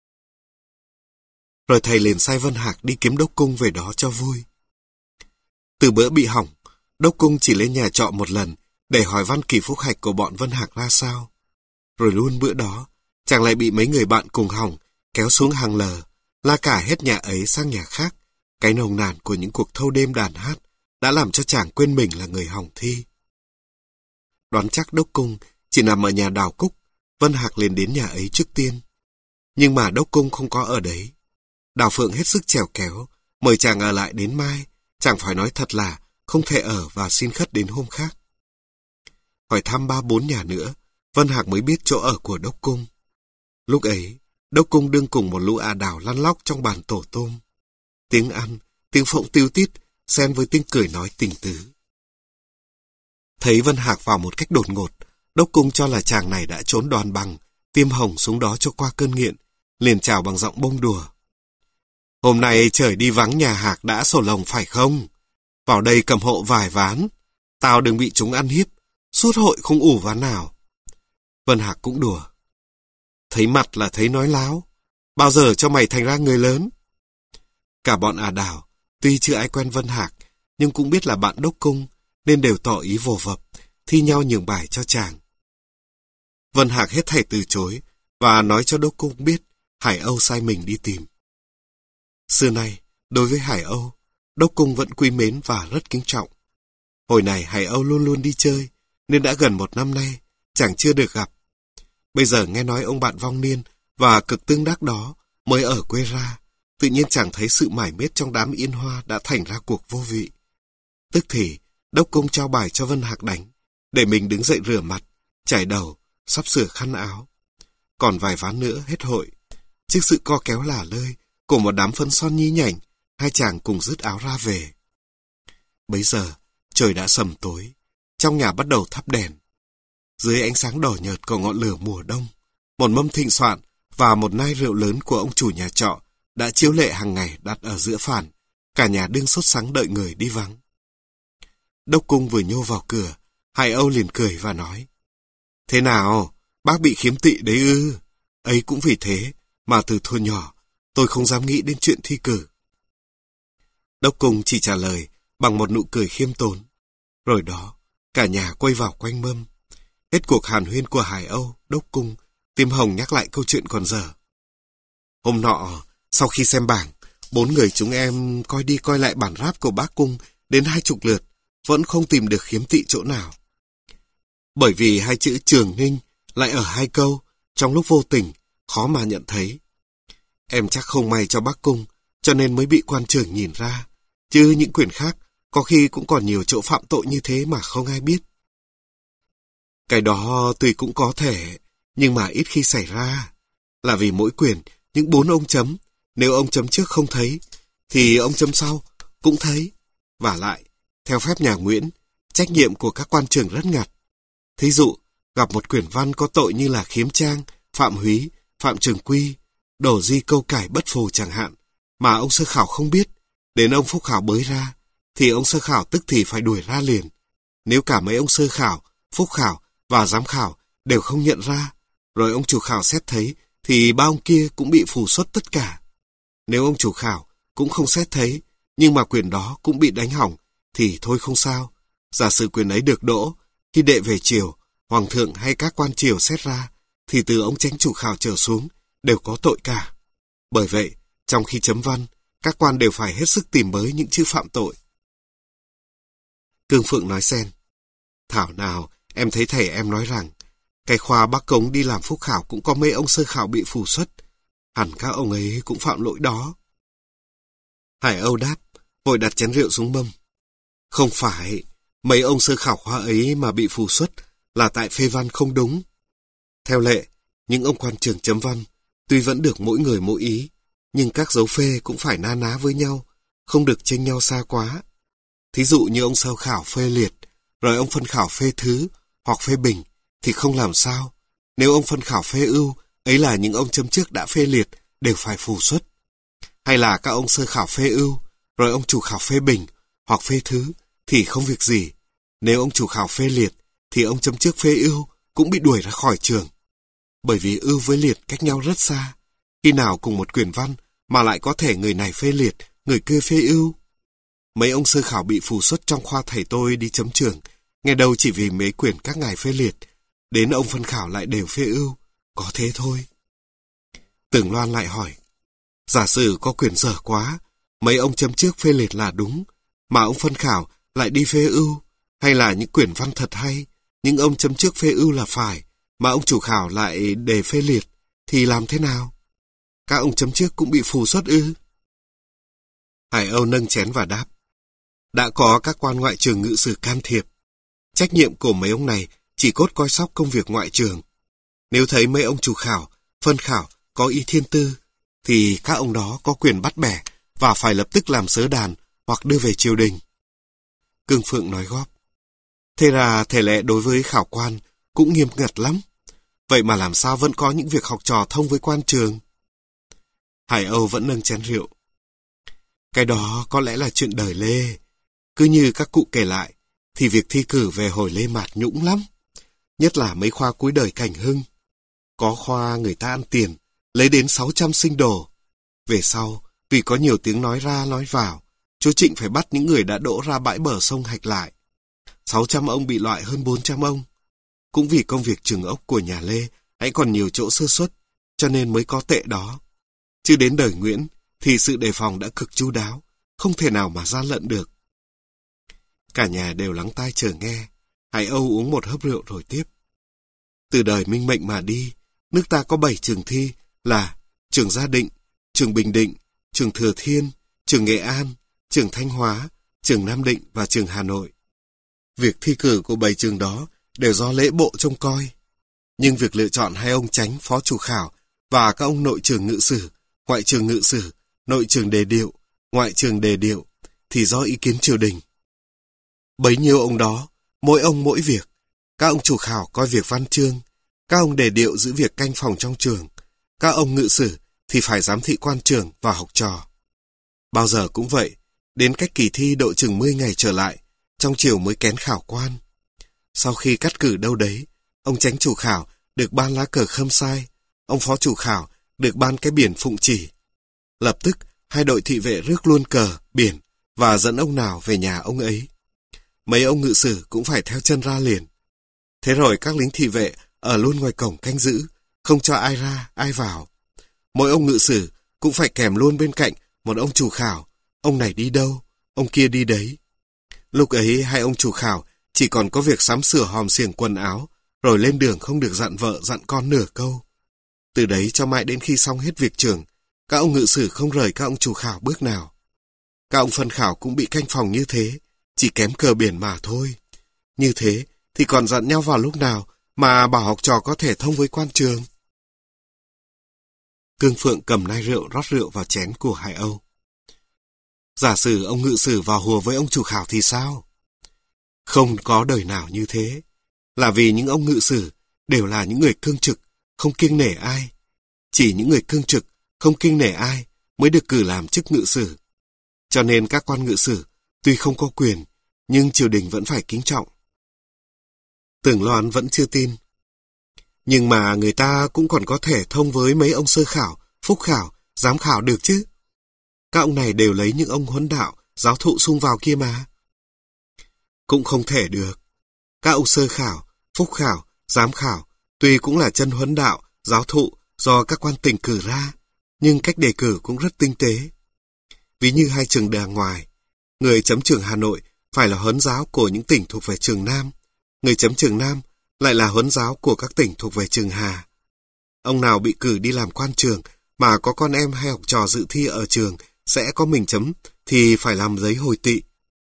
Rồi thầy liền sai Vân Hạc đi kiếm Đốc Cung về đó cho vui. Từ bữa bị hỏng, Đốc Cung chỉ lên nhà trọ một lần để hỏi văn kỳ phúc hạch của bọn Vân Hạc ra sao. Rồi luôn bữa đó, chàng lại bị mấy người bạn cùng hỏng kéo xuống hàng lờ, la cả hết nhà ấy sang nhà khác. Cái nồng nàn của những cuộc thâu đêm đàn hát đã làm cho chàng quên mình là người hỏng thi. Đoán chắc Đốc Cung chỉ nằm ở nhà Đào Cúc, Vân Hạc liền đến nhà ấy trước tiên. Nhưng mà Đốc Cung không có ở đấy. Đào Phượng hết sức trèo kéo, mời chàng ở lại đến mai. Chàng phải nói thật là không thể ở và xin khất đến hôm khác. Hỏi thăm ba bốn nhà nữa, Vân Hạc mới biết chỗ ở của Đốc Cung. Lúc ấy, Đốc Cung đương cùng một lũ ả đào lăn lóc trong bàn tổ tôm. Tiếng ăn, tiếng phộng tiêu tít, xen với tiếng cười nói tình tứ. Thấy Vân Hạc vào một cách đột ngột, Đốc Cung cho là chàng này đã trốn đoàn bằng, tiêm hồng xuống đó cho qua cơn nghiện, liền chào bằng giọng bông đùa. Hôm nay trời đi vắng nhà Hạc đã sổ lồng phải không? Vào đây cầm hộ vài ván, tao đừng bị chúng ăn hiếp, suốt hội không ủ ván nào. Vân Hạc cũng đùa. Thấy mặt là thấy nói láo, bao giờ cho mày thành ra người lớn. Cả bọn ả đào, tuy chưa ai quen Vân Hạc, nhưng cũng biết là bạn Đốc Cung, nên đều tỏ ý vồ vập, thi nhau nhường bài cho chàng. Vân Hạc hết thảy từ chối, và nói cho Đốc Cung biết Hải Âu sai mình đi tìm. Xưa nay, đối với Hải Âu, Đốc Cung vẫn quý mến và rất kính trọng. Hồi này Hải Âu luôn luôn đi chơi, nên đã gần một năm nay, chàng chưa được gặp. Bây giờ nghe nói ông bạn vong niên và cực tương đắc đó mới ở quê ra, tự nhiên chàng thấy sự mải miết trong đám yên hoa đã thành ra cuộc vô vị. Tức thì, Đốc Cung trao bài cho Vân Hạc đánh, để mình đứng dậy rửa mặt, chải đầu, sắp sửa khăn áo. Còn vài ván nữa hết hội. Trước sự co kéo lả lơi của một đám phân son nhí nhảnh, hai chàng cùng dứt áo ra về. Bấy giờ, trời đã sầm tối, trong nhà bắt đầu thắp đèn. Dưới ánh sáng đỏ nhợt của ngọn lửa mùa đông, một mâm thịnh soạn và một nai rượu lớn của ông chủ nhà trọ đã chiếu lệ hàng ngày đặt ở giữa phản, cả nhà đương sốt sắng đợi người đi vắng. Đốc Cung vừa nhô vào cửa, Hải Âu liền cười và nói: Thế nào, bác bị khiếm tị đấy ư? Ấy cũng vì thế mà từ thuở nhỏ tôi không dám nghĩ đến chuyện thi cử. Đốc Cung chỉ trả lời bằng một nụ cười khiêm tốn. Rồi đó, cả nhà quay vào quanh mâm. Hết cuộc hàn huyên của Hải Âu, Đốc Cung, Tim Hồng nhắc lại câu chuyện còn dở. Hôm nọ, sau khi xem bảng, bốn người chúng em coi đi coi lại bản rap của bác Cung đến hai chục lượt, vẫn không tìm được khiếm tị chỗ nào. Bởi vì hai chữ Trường Ninh lại ở hai câu, trong lúc vô tình, khó mà nhận thấy. Em chắc không may cho bác Cung, cho nên mới bị quan trưởng nhìn ra, chứ những quyển khác có khi cũng còn nhiều chỗ phạm tội như thế mà không ai biết. Cái đó tuy cũng có thể, nhưng mà ít khi xảy ra. Là vì mỗi quyển, những bốn ông chấm, nếu ông chấm trước không thấy, thì ông chấm sau cũng thấy. Và lại, theo phép nhà Nguyễn, trách nhiệm của các quan trưởng rất ngặt. Thí dụ, gặp một quyển văn có tội như là khiếm trang, phạm húy, phạm trường quy, đổ di câu cải bất phù chẳng hạn, mà ông sơ khảo không biết, đến ông phúc khảo bới ra, thì ông sơ khảo tức thì phải đuổi ra liền. Nếu cả mấy ông sơ khảo, phúc khảo và giám khảo đều không nhận ra, rồi ông chủ khảo xét thấy thì ba ông kia cũng bị phù xuất tất cả. Nếu ông chủ khảo cũng không xét thấy, nhưng mà quyền đó cũng bị đánh hỏng, thì thôi không sao. Giả sử quyền ấy được đỗ, khi đệ về triều, hoàng thượng hay các quan triều xét ra, thì từ ông chánh chủ khảo trở xuống đều có tội cả. Bởi vậy, trong khi chấm văn, các quan đều phải hết sức tìm bới những chữ phạm tội. Cương Phượng nói xen: Thảo nào, em thấy thầy em nói rằng, cái khoa Bắc Cống đi làm phúc khảo cũng có mấy ông sơ khảo bị phù xuất. Hẳn các ông ấy cũng phạm lỗi đó. Hải Âu đáp, vội đặt chén rượu xuống mâm. Không phải, mấy ông sơ khảo khoa ấy mà bị phù xuất là tại phê văn không đúng. Theo lệ, những ông quan trường chấm văn, tuy vẫn được mỗi người mỗi ý, nhưng các dấu phê cũng phải na ná với nhau, không được chênh nhau xa quá. Thí dụ như ông sơ khảo phê liệt, rồi ông phân khảo phê thứ, hoặc phê bình, thì không làm sao. Nếu ông phân khảo phê ưu, ấy là những ông chấm trước đã phê liệt, đều phải phù xuất. Hay là các ông sơ khảo phê ưu, rồi ông chủ khảo phê bình, hoặc phê thứ, thì không việc gì. Nếu ông chủ khảo phê liệt, thì ông chấm trước phê ưu cũng bị đuổi ra khỏi trường. Bởi vì ưu với liệt cách nhau rất xa. Khi nào cùng một quyển văn mà lại có thể người này phê liệt, người kia phê ưu. Mấy ông sơ khảo bị phù xuất trong khoa thầy tôi đi chấm trường, nghe đâu chỉ vì mấy quyển các ngài phê liệt, đến ông phân khảo lại đều phê ưu, có thế thôi. Tưởng Loan lại hỏi, giả sử có quyển dở quá, mấy ông chấm trước phê liệt là đúng, mà ông phân khảo lại đi phê ưu, hay là những quyển văn thật hay, nhưng ông chấm trước phê ưu là phải, mà ông chủ khảo lại đề phê liệt, thì làm thế nào? Các ông chấm trước cũng bị phù xuất ư? Hải Âu nâng chén và đáp, đã có các quan ngoại trường ngự sử can thiệp. Trách nhiệm của mấy ông này chỉ cốt coi sóc công việc ngoại trường. Nếu thấy mấy ông chủ khảo, phân khảo có ý thiên tư, thì các ông đó có quyền bắt bẻ và phải lập tức làm sớ đàn hoặc đưa về triều đình. Cương Phượng nói góp, thế ra thể lệ đối với khảo quan cũng nghiêm ngặt lắm. Vậy mà làm sao vẫn có những việc học trò thông với quan trường? Hải Âu vẫn nâng chén rượu. Cái đó có lẽ là chuyện đời Lê. Cứ như các cụ kể lại, thì việc thi cử về hồi Lê Mạt nhũng lắm. Nhất là mấy khoa cuối đời Cảnh Hưng. Có khoa người ta ăn tiền, lấy đến sáu trăm sinh đồ. Về sau, vì có nhiều tiếng nói ra nói vào, chú Trịnh phải bắt những người đã đỗ ra bãi bờ sông hạch lại. sáu trăm ông bị loại hơn bốn trăm ông. Cũng vì công việc trừng ốc của nhà Lê hãy còn nhiều chỗ sơ suất, cho nên mới có tệ đó. Chứ đến đời Nguyễn, thì sự đề phòng đã cực chu đáo, không thể nào mà gian lận được. Cả nhà đều lắng tai chờ nghe. Hải Âu uống một hớp rượu rồi tiếp. Từ đời Minh Mệnh mà đi, nước ta có bảy trường thi là trường Gia Định, trường Bình Định, trường Thừa Thiên, trường Nghệ An, trường Thanh Hóa, trường Nam Định và trường Hà Nội. Việc thi cử của bảy trường đó đều do lễ bộ trông coi. Nhưng việc lựa chọn hai ông chánh phó chủ khảo và các ông nội trường ngự sử, ngoại trường ngự sử, nội trường đề điệu, ngoại trường đề điệu thì do ý kiến triều đình. Bấy nhiêu ông đó, mỗi ông mỗi việc. Các ông chủ khảo coi việc văn chương, các ông đề điệu giữ việc canh phòng trong trường, các ông ngự sử thì phải giám thị quan trường và học trò. Bao giờ cũng vậy, đến cách kỳ thi độ chừng mười ngày trở lại, trong chiều mới kén khảo quan. Sau khi cắt cử đâu đấy, ông chánh chủ khảo được ban lá cờ khâm sai, ông phó chủ khảo được ban cái biển phụng chỉ. Lập tức, hai đội thị vệ rước luôn cờ, biển và dẫn ông nào về nhà ông ấy. Mấy ông ngự sử cũng phải theo chân ra liền. Thế rồi các lính thị vệ ở luôn ngoài cổng canh giữ, không cho ai ra, ai vào. Mỗi ông ngự sử cũng phải kèm luôn bên cạnh một ông chủ khảo, ông này đi đâu, ông kia đi đấy. Lúc ấy hai ông chủ khảo chỉ còn có việc sắm sửa hòm xiềng quần áo, rồi lên đường không được dặn vợ dặn con nửa câu. Từ đấy cho mãi đến khi xong hết việc trường, các ông ngự sử không rời các ông chủ khảo bước nào. Các ông phân khảo cũng bị canh phòng như thế, chỉ kém cờ biển mà thôi. Như thế thì còn dặn nhau vào lúc nào mà bảo học trò có thể thông với quan trường. Cương Phượng cầm nai rượu rót rượu vào chén của Hải Âu. Giả sử ông ngự sử vào hùa với ông chủ khảo thì sao? Không có đời nào như thế. Là vì những ông ngự sử đều là những người cương trực, không kiêng nể ai. Chỉ những người cương trực, không kiêng nể ai mới được cử làm chức ngự sử. Cho nên các quan ngự sử tuy không có quyền, nhưng triều đình vẫn phải kính trọng. Tưởng Loan vẫn chưa tin. Nhưng mà người ta cũng còn có thể thông với mấy ông sơ khảo, phúc khảo, giám khảo được chứ. Các ông này đều lấy những ông huấn đạo, giáo thụ xung vào kia mà. Cũng không thể được. Các ông sơ khảo, phúc khảo, giám khảo, tuy cũng là chân huấn đạo, giáo thụ do các quan tỉnh cử ra, nhưng cách đề cử cũng rất tinh tế. Ví như hai trường đàng ngoài, người chấm trường Hà Nội phải là huấn giáo của những tỉnh thuộc về trường Nam, người chấm trường Nam lại là huấn giáo của các tỉnh thuộc về trường Hà. Ông nào bị cử đi làm quan trường mà có con em hay học trò dự thi ở trường sẽ có mình chấm thì phải làm giấy hồi tị.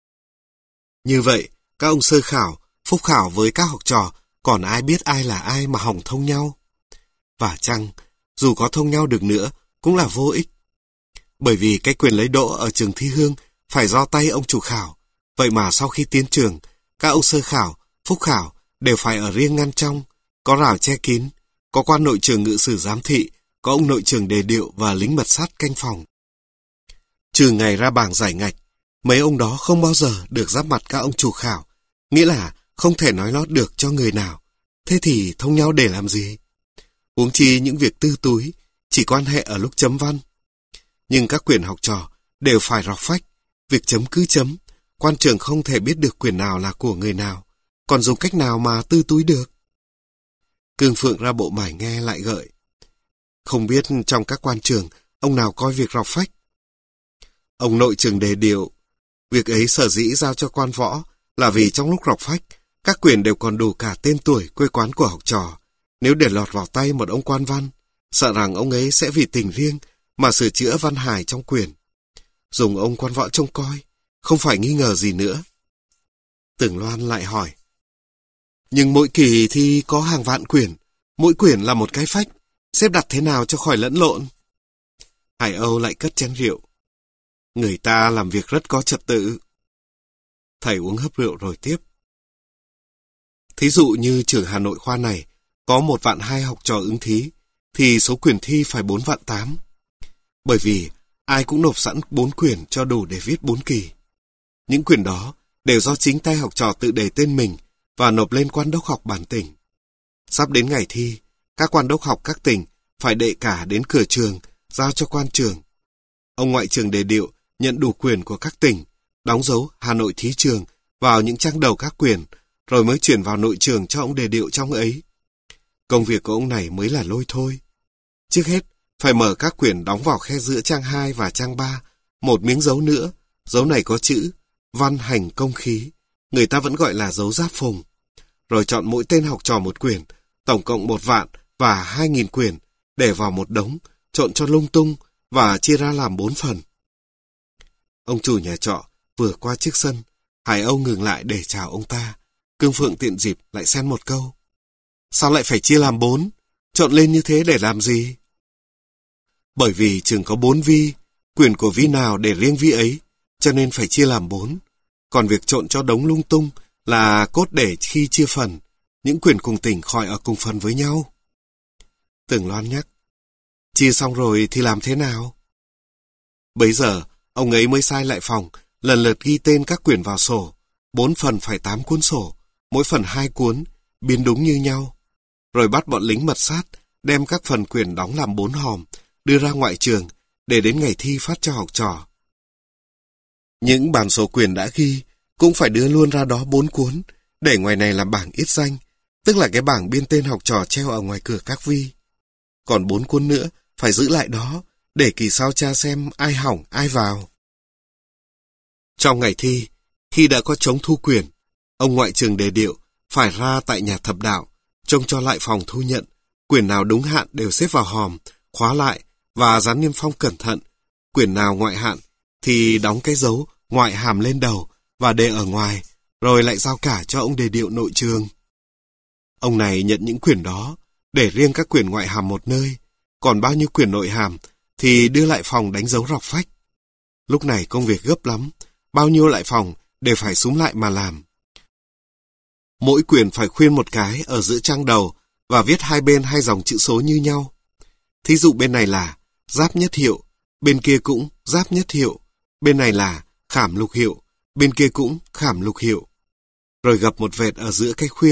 Như vậy, các ông sơ khảo, phúc khảo với các học trò còn ai biết ai là ai mà hỏng thông nhau. Và chăng, dù có thông nhau được nữa cũng là vô ích. Bởi vì cái quyền lấy đỗ ở trường thi hương phải do tay ông chủ khảo. Vậy mà sau khi tiến trường, các ông sơ khảo, phúc khảo đều phải ở riêng ngăn trong, có rào che kín, có quan nội trường ngự sử giám thị, có ông nội trường đề điệu và lính mật sát canh phòng. Trừ ngày ra bảng giải ngạch, mấy ông đó không bao giờ được giáp mặt các ông chủ khảo, nghĩa là không thể nói lót được cho người nào. Thế thì thông nhau để làm gì? Huống chi những việc tư túi, chỉ quan hệ ở lúc chấm văn. Nhưng các quyền học trò đều phải rọc phách, việc chấm cứ chấm, quan trường không thể biết được quyền nào là của người nào, còn dùng cách nào mà tư túi được. Cương Phượng ra bộ mải nghe lại gợi. Không biết trong các quan trường, ông nào coi việc rọc phách? Ông nội trường đề điệu. Việc ấy sở dĩ giao cho quan võ là vì trong lúc rọc phách, các quyền đều còn đủ cả tên tuổi, quê quán của học trò. Nếu để lọt vào tay một ông quan văn, sợ rằng ông ấy sẽ vì tình riêng mà sửa chữa văn hài trong quyền. Dùng ông quan võ trông coi, không phải nghi ngờ gì nữa. Tưởng Loan lại hỏi. Nhưng mỗi kỳ thì có hàng vạn quyển, mỗi quyển là một cái phách, xếp đặt thế nào cho khỏi lẫn lộn? Hải Âu lại cất chén rượu. Người ta làm việc rất có trật tự. Thầy uống hớp rượu rồi tiếp. Thí dụ như trường Hà Nội khoa này, có một vạn hai học trò ứng thí, thì số quyển thi phải bốn vạn tám. Bởi vì ai cũng nộp sẵn bốn quyển cho đủ để viết bốn kỳ. Những quyển đó đều do chính tay học trò tự đề tên mình và nộp lên quan đốc học bản tỉnh. Sắp đến ngày thi, các quan đốc học các tỉnh phải đệ cả đến cửa trường, giao cho quan trường. Ông ngoại trường đề điệu nhận đủ quyền của các tỉnh, đóng dấu Hà Nội thí trường vào những trang đầu các quyển, rồi mới chuyển vào nội trường cho ông đề điệu trong ấy. Công việc của ông này mới là lôi thôi. Trước hết, phải mở các quyển đóng vào khe giữa trang hai và trang ba, một miếng dấu nữa, dấu này có chữ văn hành công khí, người ta vẫn gọi là dấu giáp phùng. Rồi chọn mỗi tên học trò một quyển, tổng cộng một vạn và hai nghìn quyển, để vào một đống, trộn cho lung tung và chia ra làm bốn phần. Ông chủ nhà trọ vừa qua trước sân, Hải Âu ngừng lại để chào ông ta. Cương Phượng tiện dịp lại xen một câu. Sao lại phải chia làm bốn? Trộn lên như thế để làm gì? Bởi vì trường có bốn vi, quyền của vi nào để riêng vi ấy, cho nên phải chia làm bốn. Còn việc trộn cho đống lung tung là cốt để khi chia phần, những quyền cùng tỉnh khỏi ở cùng phần với nhau. Tưởng Loan nhắc. Chia xong rồi thì làm thế nào? Bấy giờ, ông ấy mới sai lại phòng, lần lượt ghi tên các quyển vào sổ. Bốn phần phải tám cuốn sổ, mỗi phần hai cuốn, biên đúng như nhau. Rồi bắt bọn lính mật sát, đem các phần quyển đóng làm bốn hòm, đưa ra ngoại trường, để đến ngày thi phát cho học trò. Những bản sổ quyển đã ghi, cũng phải đưa luôn ra đó bốn cuốn, để ngoài này làm bảng ít danh, tức là cái bảng biên tên học trò treo ở ngoài cửa các vi. Còn bốn cuốn nữa, phải giữ lại đó, để kỳ sau tra xem ai hỏng, ai vào. Trong ngày thi, khi đã có trống thu quyển, ông ngoại trường đề điệu phải ra tại nhà thập đạo, trông cho lại phòng thu nhận, quyển nào đúng hạn đều xếp vào hòm, khóa lại và dán niêm phong cẩn thận. Quyển nào ngoại hạn thì đóng cái dấu ngoại hàm lên đầu và để ở ngoài, rồi lại giao cả cho ông đề điệu nội trường. Ông này nhận những quyển đó, để riêng các quyển ngoại hàm một nơi, còn bao nhiêu quyển nội hàm thì đưa lại phòng đánh dấu rọc phách. Lúc này công việc gấp lắm, bao nhiêu lại phòng đều phải súm lại mà làm. Mỗi quyển phải khuyên một cái ở giữa trang đầu và viết hai bên hai dòng chữ số như nhau. Thí dụ bên này là giáp nhất hiệu, bên kia cũng giáp nhất hiệu, bên này là khảm lục hiệu, bên kia cũng khảm lục hiệu. Rồi gập một vệt ở giữa cái khuyên,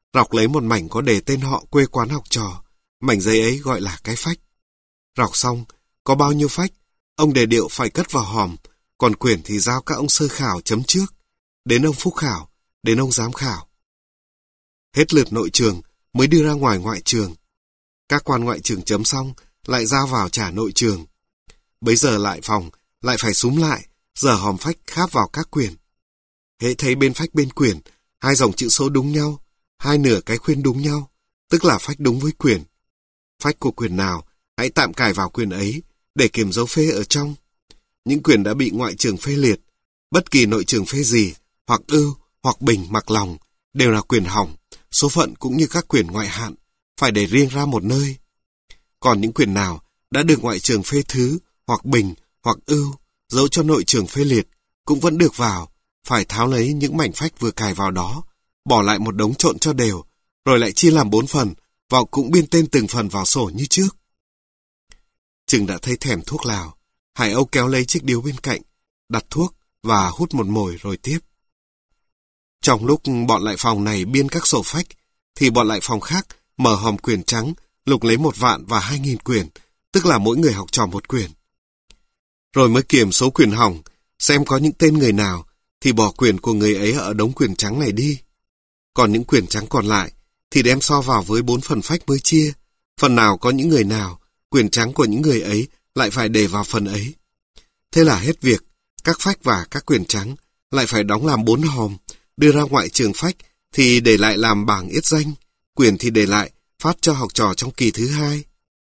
Rọc lấy một mảnh có đề tên họ, quê quán, học trò. Mảnh giấy ấy gọi là cái phách. Rọc xong, có bao nhiêu phách, ông đề điệu phải cất vào hòm, còn quyển thì giao các ông sơ khảo chấm trước, đến ông phúc khảo, đến ông giám khảo. Hết lượt nội trường mới đưa ra ngoài ngoại trường. Các quan ngoại trường chấm xong, lại giao vào trả nội trường. Bấy giờ lại phòng, lại phải súm lại, giờ hòm phách kháp vào các quyển. Hễ thấy bên phách bên quyển, hai dòng chữ số đúng nhau, hai nửa cái khuyên đúng nhau, tức là phách đúng với quyển. Phách của quyển nào, hãy tạm cài vào quyển ấy, để kiểm dấu phê ở trong. Những quyển đã bị ngoại trường phê liệt, bất kỳ nội trường phê gì, hoặc ưu, hoặc bình, mặc lòng, đều là quyển hỏng, số phận cũng như các quyển ngoại hạn, phải để riêng ra một nơi. Còn những quyển nào đã được ngoại trường phê thứ, hoặc bình, hoặc ưu, dẫu cho nội trường phê liệt, cũng vẫn được vào, phải tháo lấy những mảnh phách vừa cài vào đó, bỏ lại một đống trộn cho đều, rồi lại chia làm bốn phần, và cũng biên tên từng phần vào sổ như trước. Chừng đã thấy thèm thuốc lào, Hải Âu kéo lấy chiếc điếu bên cạnh, đặt thuốc và hút một mồi rồi tiếp. Trong lúc bọn lại phòng này biên các sổ phách, thì bọn lại phòng khác mở hòm quyển trắng, lục lấy một vạn và hai nghìn quyển, tức là mỗi người học trò một quyển. Rồi mới kiểm số quyển hỏng, xem có những tên người nào, thì bỏ quyển của người ấy ở đống quyển trắng này đi. Còn những quyển trắng còn lại, thì đem so vào với bốn phần phách mới chia. Phần nào có những người nào, quyển trắng của những người ấy lại phải để vào phần ấy. Thế là hết việc, các phách và các quyển trắng lại phải đóng làm bốn hòm, đưa ra ngoại trường phách thì để lại làm bảng yết danh, quyển thì để lại phát cho học trò trong kỳ thứ hai.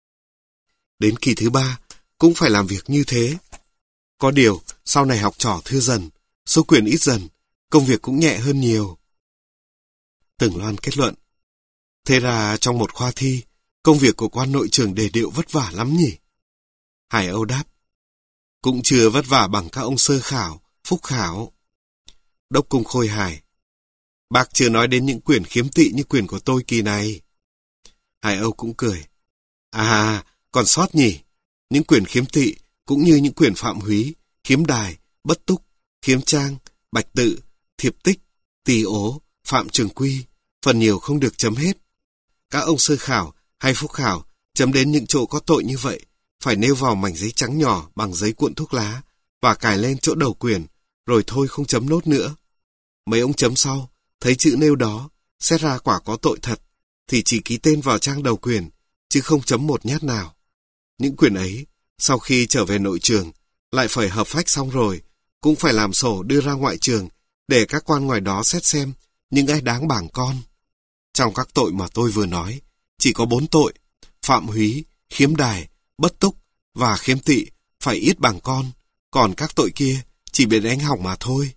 Đến kỳ thứ ba cũng phải làm việc như thế. Có điều sau này học trò thưa dần, số quyển ít dần, công việc cũng nhẹ hơn nhiều. Tưởng Loan kết luận, thế ra trong một khoa thi, công việc của quan nội trường đề điệu vất vả lắm nhỉ? Hải Âu đáp, cũng chưa vất vả bằng các ông sơ khảo, phúc khảo. Đốc Cung Khôi hài, bác chưa nói đến những quyển khiếm tị như quyển của tôi kỳ này. Hải Âu cũng cười, à, còn sót nhỉ, những quyển khiếm tị cũng như những quyển phạm húy, khiếm đài, bất túc, khiếm trang, bạch tự, thiệp tích, tỳ ố, phạm trường quy, phần nhiều không được chấm hết. Các ông sơ khảo hay phúc khảo chấm đến những chỗ có tội như vậy, phải nêu vào mảnh giấy trắng nhỏ bằng giấy cuộn thuốc lá và cài lên chỗ đầu quyển, rồi thôi không chấm nốt nữa. Mấy ông chấm sau, thấy chữ nêu đó, xét ra quả có tội thật, thì chỉ ký tên vào trang đầu quyển, chứ không chấm một nhát nào. Những quyển ấy, sau khi trở về nội trường, lại phải hợp phách xong rồi, cũng phải làm sổ đưa ra ngoại trường, để các quan ngoài đó xét xem những ai đáng bảng con. Trong các tội mà tôi vừa nói, chỉ có bốn tội, phạm húy, khiếm đài, bất túc và khiếm tị phải ít bảng con, còn các tội kia chỉ bị đánh hỏng mà thôi.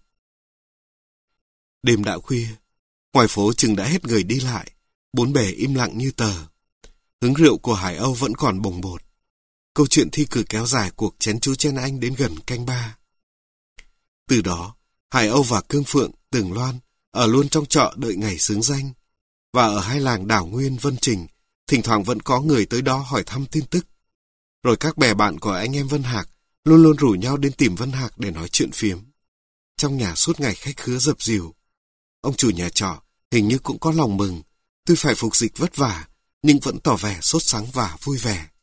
Đêm đã khuya, ngoài phố chừng đã hết người đi lại, bốn bề im lặng như tờ. Hứng rượu của Hải Âu vẫn còn bồng bột. Câu chuyện thi cử kéo dài cuộc chén chú chen anh đến gần canh ba. Từ đó, Hải Âu và Cương Phượng, Tường Loan ở luôn trong chợ đợi ngày xướng danh. Và ở hai làng Đảo Nguyên, Vân Trình, thỉnh thoảng vẫn có người tới đó hỏi thăm tin tức. Rồi các bè bạn của anh em Vân Hạc luôn luôn rủ nhau đến tìm Vân Hạc để nói chuyện phiếm. Trong nhà suốt ngày khách khứa dập dìu. Ông chủ nhà trọ hình như cũng có lòng mừng, tuy phải phục dịch vất vả, nhưng vẫn tỏ vẻ sốt sắng và vui vẻ.